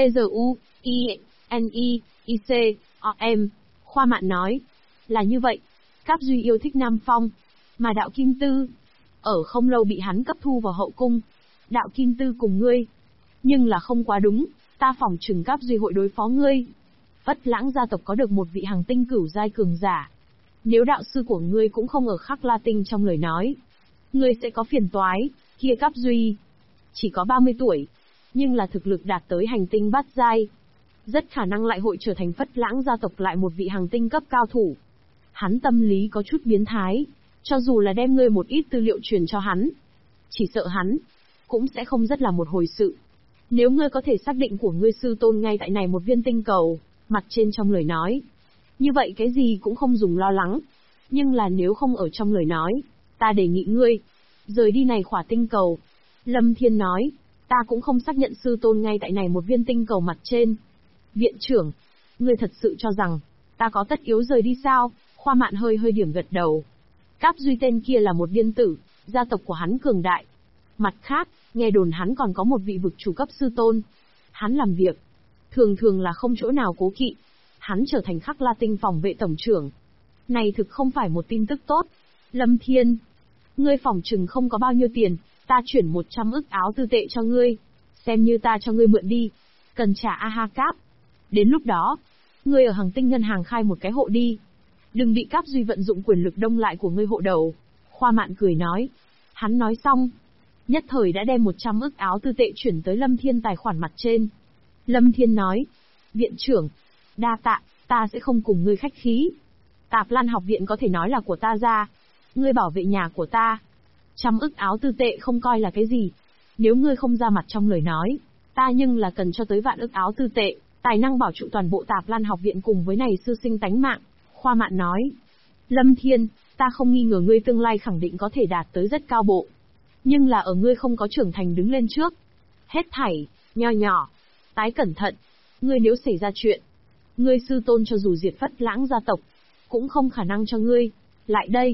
T-Z-U-I-N-I-I-C-O-M. Khoa Mạn nói. Là như vậy, Cáp Duy yêu thích Nam Phong. Mà Đạo Kim Tư, ở không lâu bị hắn cấp thu vào hậu cung. Đạo Kim Tư cùng ngươi. Nhưng là không quá đúng, ta phỏng chừng Cáp Duy hội đối phó ngươi. Phất Lãng gia tộc có được một vị hàng tinh cửu giai cường giả. Nếu đạo sư của ngươi cũng không ở Khắc La Tinh trong lời nói, ngươi sẽ có phiền toái. Kia Cáp Duy chỉ có 30 tuổi, nhưng là thực lực đạt tới hành tinh bát giai. Rất khả năng lại hội trở thành Phất Lãng gia tộc lại một vị hàng tinh cấp cao thủ. Hắn tâm lý có chút biến thái, cho dù là đem ngươi một ít tư liệu truyền cho hắn, chỉ sợ hắn cũng sẽ không rất là một hồi sự. Nếu ngươi có thể xác định của ngươi sư tôn ngay tại này một viên tinh cầu, mặt trên trong lời nói, như vậy cái gì cũng không dùng lo lắng. Nhưng là nếu không ở trong lời nói, ta đề nghị ngươi rời đi này khỏa tinh cầu. Lâm Thiên nói, ta cũng không xác nhận sư tôn ngay tại này một viên tinh cầu mặt trên. Viện trưởng, ngươi thật sự cho rằng ta có tất yếu rời đi sao? Khoa Mạn hơi điểm gật đầu. Cáp Duy tên kia là một điên tử, gia tộc của hắn cường đại. Mặt khác, nghe đồn hắn còn có một vị vực chủ cấp sư tôn. Hắn làm việc thường là không chỗ nào cố kỵ. Hắn trở thành Khắc La Tinh phòng vệ tổng trưởng. Này thực không phải một tin tức tốt. Lâm Thiên, ngươi phỏng chừng không có bao nhiêu tiền, ta chuyển 100 ức áo tư tệ cho ngươi. Xem như ta cho ngươi mượn đi. Cần trả AHA Cáp. Đến lúc đó, ngươi ở hàng tinh ngân hàng khai một cái hộ đi. Đừng bị Cáp Duy vận dụng quyền lực đông lại của ngươi hộ đầu. Khoa Mạn cười nói. Hắn nói xong, nhất thời đã đem 100 ức áo tư tệ chuyển tới Lâm Thiên tài khoản mặt trên. Lâm Thiên nói. Viện trưởng, đa tạ, ta sẽ không cùng ngươi khách khí. Tạp Lan học viện có thể nói là của ta ra. Ngươi bảo vệ nhà của ta. 100 ức áo tư tệ không coi là cái gì. Nếu ngươi không ra mặt trong lời nói, ta nhưng là cần cho tới vạn ức áo tư tệ, tài năng bảo trụ toàn bộ Tạp Lan học viện cùng với này sư sinh tánh mạng. Khoa Mạn nói. Lâm Thiên, ta không nghi ngờ ngươi tương lai khẳng định có thể đạt tới rất cao bộ. Nhưng là ở ngươi không có trưởng thành đứng lên trước. Hết thảy, nho nhỏ. Tái cẩn thận. Ngươi nếu xảy ra chuyện, ngươi sư tôn cho dù diệt Phất Lãng gia tộc, cũng không khả năng cho ngươi lại đây.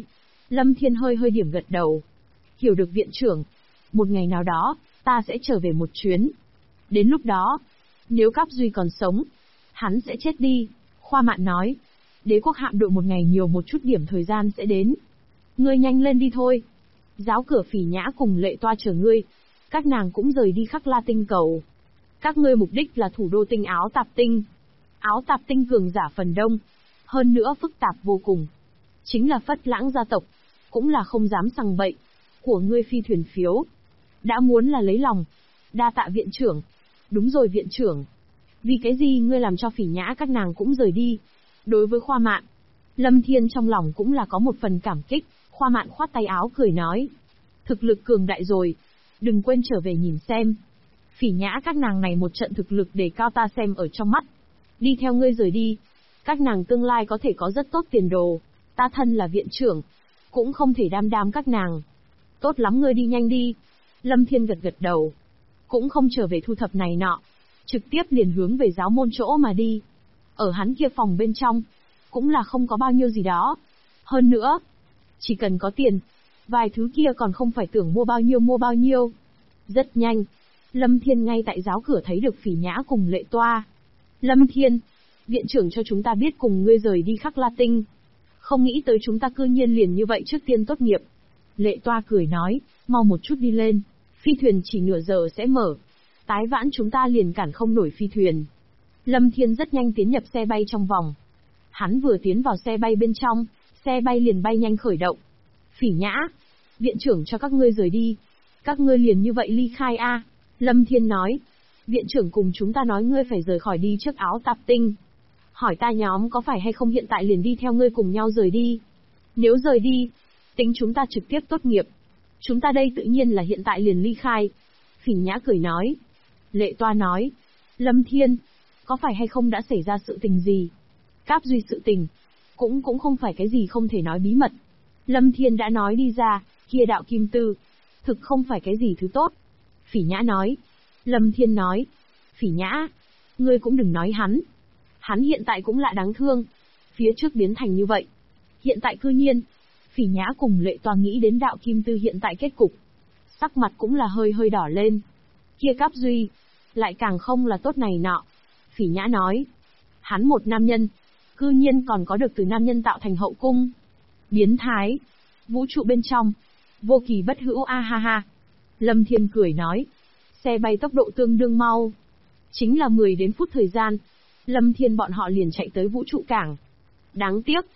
Lâm Thiên hơi hơi điểm gật đầu. Hiểu được viện trưởng. Một ngày nào đó, ta sẽ trở về một chuyến. Đến lúc đó, nếu Cáp Duy còn sống, hắn sẽ chết đi. Khoa Mạn nói. Đế quốc hạm đội một ngày nhiều một chút điểm thời gian sẽ đến. Ngươi nhanh lên đi thôi. Giáo cửa Phỉ Nhã cùng Lệ Toa chờ ngươi. Các nàng cũng rời đi Khắc La tinh cầu. Các ngươi mục đích là thủ đô tinh Áo Tạp Tinh. Áo Tạp Tinh cường giả phần đông. Hơn nữa phức tạp vô cùng. Chính là Phất Lãng gia tộc. Cũng là không dám sằng bậy. Của ngươi phi thuyền phiếu. Đã muốn là lấy lòng. Đa tạ viện trưởng. Đúng rồi viện trưởng. Vì cái gì ngươi làm cho Phỉ Nhã các nàng cũng rời đi? Đối với Khoa Mạn, Lâm Thiên trong lòng cũng là có một phần cảm kích. Khoa Mạn khoát tay áo cười nói. Thực lực cường đại rồi. Đừng quên trở về nhìn xem. Phỉ Nhã các nàng này một trận thực lực để cao ta xem ở trong mắt. Đi theo ngươi rời đi. Các nàng tương lai có thể có rất tốt tiền đồ. Ta thân là viện trưởng. Cũng không thể đam các nàng. Tốt lắm ngươi đi nhanh đi. Lâm Thiên gật gật đầu. Cũng không trở về thu thập này nọ. Trực tiếp liền hướng về giáo môn chỗ mà đi. Ở hắn kia phòng bên trong. Cũng là không có bao nhiêu gì đó. Hơn nữa. Chỉ cần có tiền. Vài thứ kia còn không phải tưởng mua bao nhiêu. Rất nhanh. Lâm Thiên ngay tại giáo cửa thấy được Phỉ Nhã cùng Lệ Toa. Lâm Thiên. Viện trưởng cho chúng ta biết cùng ngươi rời đi Khắc La Tinh. Không nghĩ tới chúng ta cư nhiên liền như vậy trước tiên tốt nghiệp. Lệ Toa cười nói, mau một chút đi lên. Phi thuyền chỉ nửa giờ sẽ mở. Tái vãn chúng ta liền cản không nổi phi thuyền. Lâm Thiên rất nhanh tiến nhập xe bay trong vòng. Hắn vừa tiến vào xe bay bên trong, xe bay liền bay nhanh khởi động. Phỉ Nhã, viện trưởng cho các ngươi rời đi. Các ngươi liền như vậy ly khai a? Lâm Thiên nói. Viện trưởng cùng chúng ta nói ngươi phải rời khỏi đi trước Áo Tạp Tinh. Hỏi ta nhóm có phải hay không hiện tại liền đi theo ngươi cùng nhau rời đi. Nếu rời đi, tính chúng ta trực tiếp tốt nghiệp. Chúng ta đây tự nhiên là hiện tại liền ly khai. Phỉ Nhã cười nói. Lệ Toa nói. Lâm Thiên, có phải hay không đã xảy ra sự tình gì? Cáp Duy sự tình. Cũng không phải cái gì không thể nói bí mật. Lâm Thiên đã nói đi ra, kia đạo kim tư. Thực không phải cái gì thứ tốt. Phỉ Nhã nói. Lâm Thiên nói. Phỉ Nhã, ngươi cũng đừng nói hắn. Hắn hiện tại cũng lạ đáng thương. Phía trước biến thành như vậy. Hiện tại cư nhiên. Phỉ Nhã cùng Lệ Toa nghĩ đến đạo kim tư hiện tại kết cục. Sắc mặt cũng là hơi hơi đỏ lên. Kia Cáp Duy. Lại càng không là tốt này nọ. Phỉ Nhã nói. Hắn một nam nhân. Cư nhiên còn có được từ nam nhân tạo thành hậu cung. Biến thái. Vũ trụ bên trong. Vô kỳ bất hữu a ha ha. Lâm Thiên cười nói. Xe bay tốc độ tương đương mau. Chính là 10 đến phút thời gian. Lâm Thiên bọn họ liền chạy tới vũ trụ cảng. Đáng tiếc.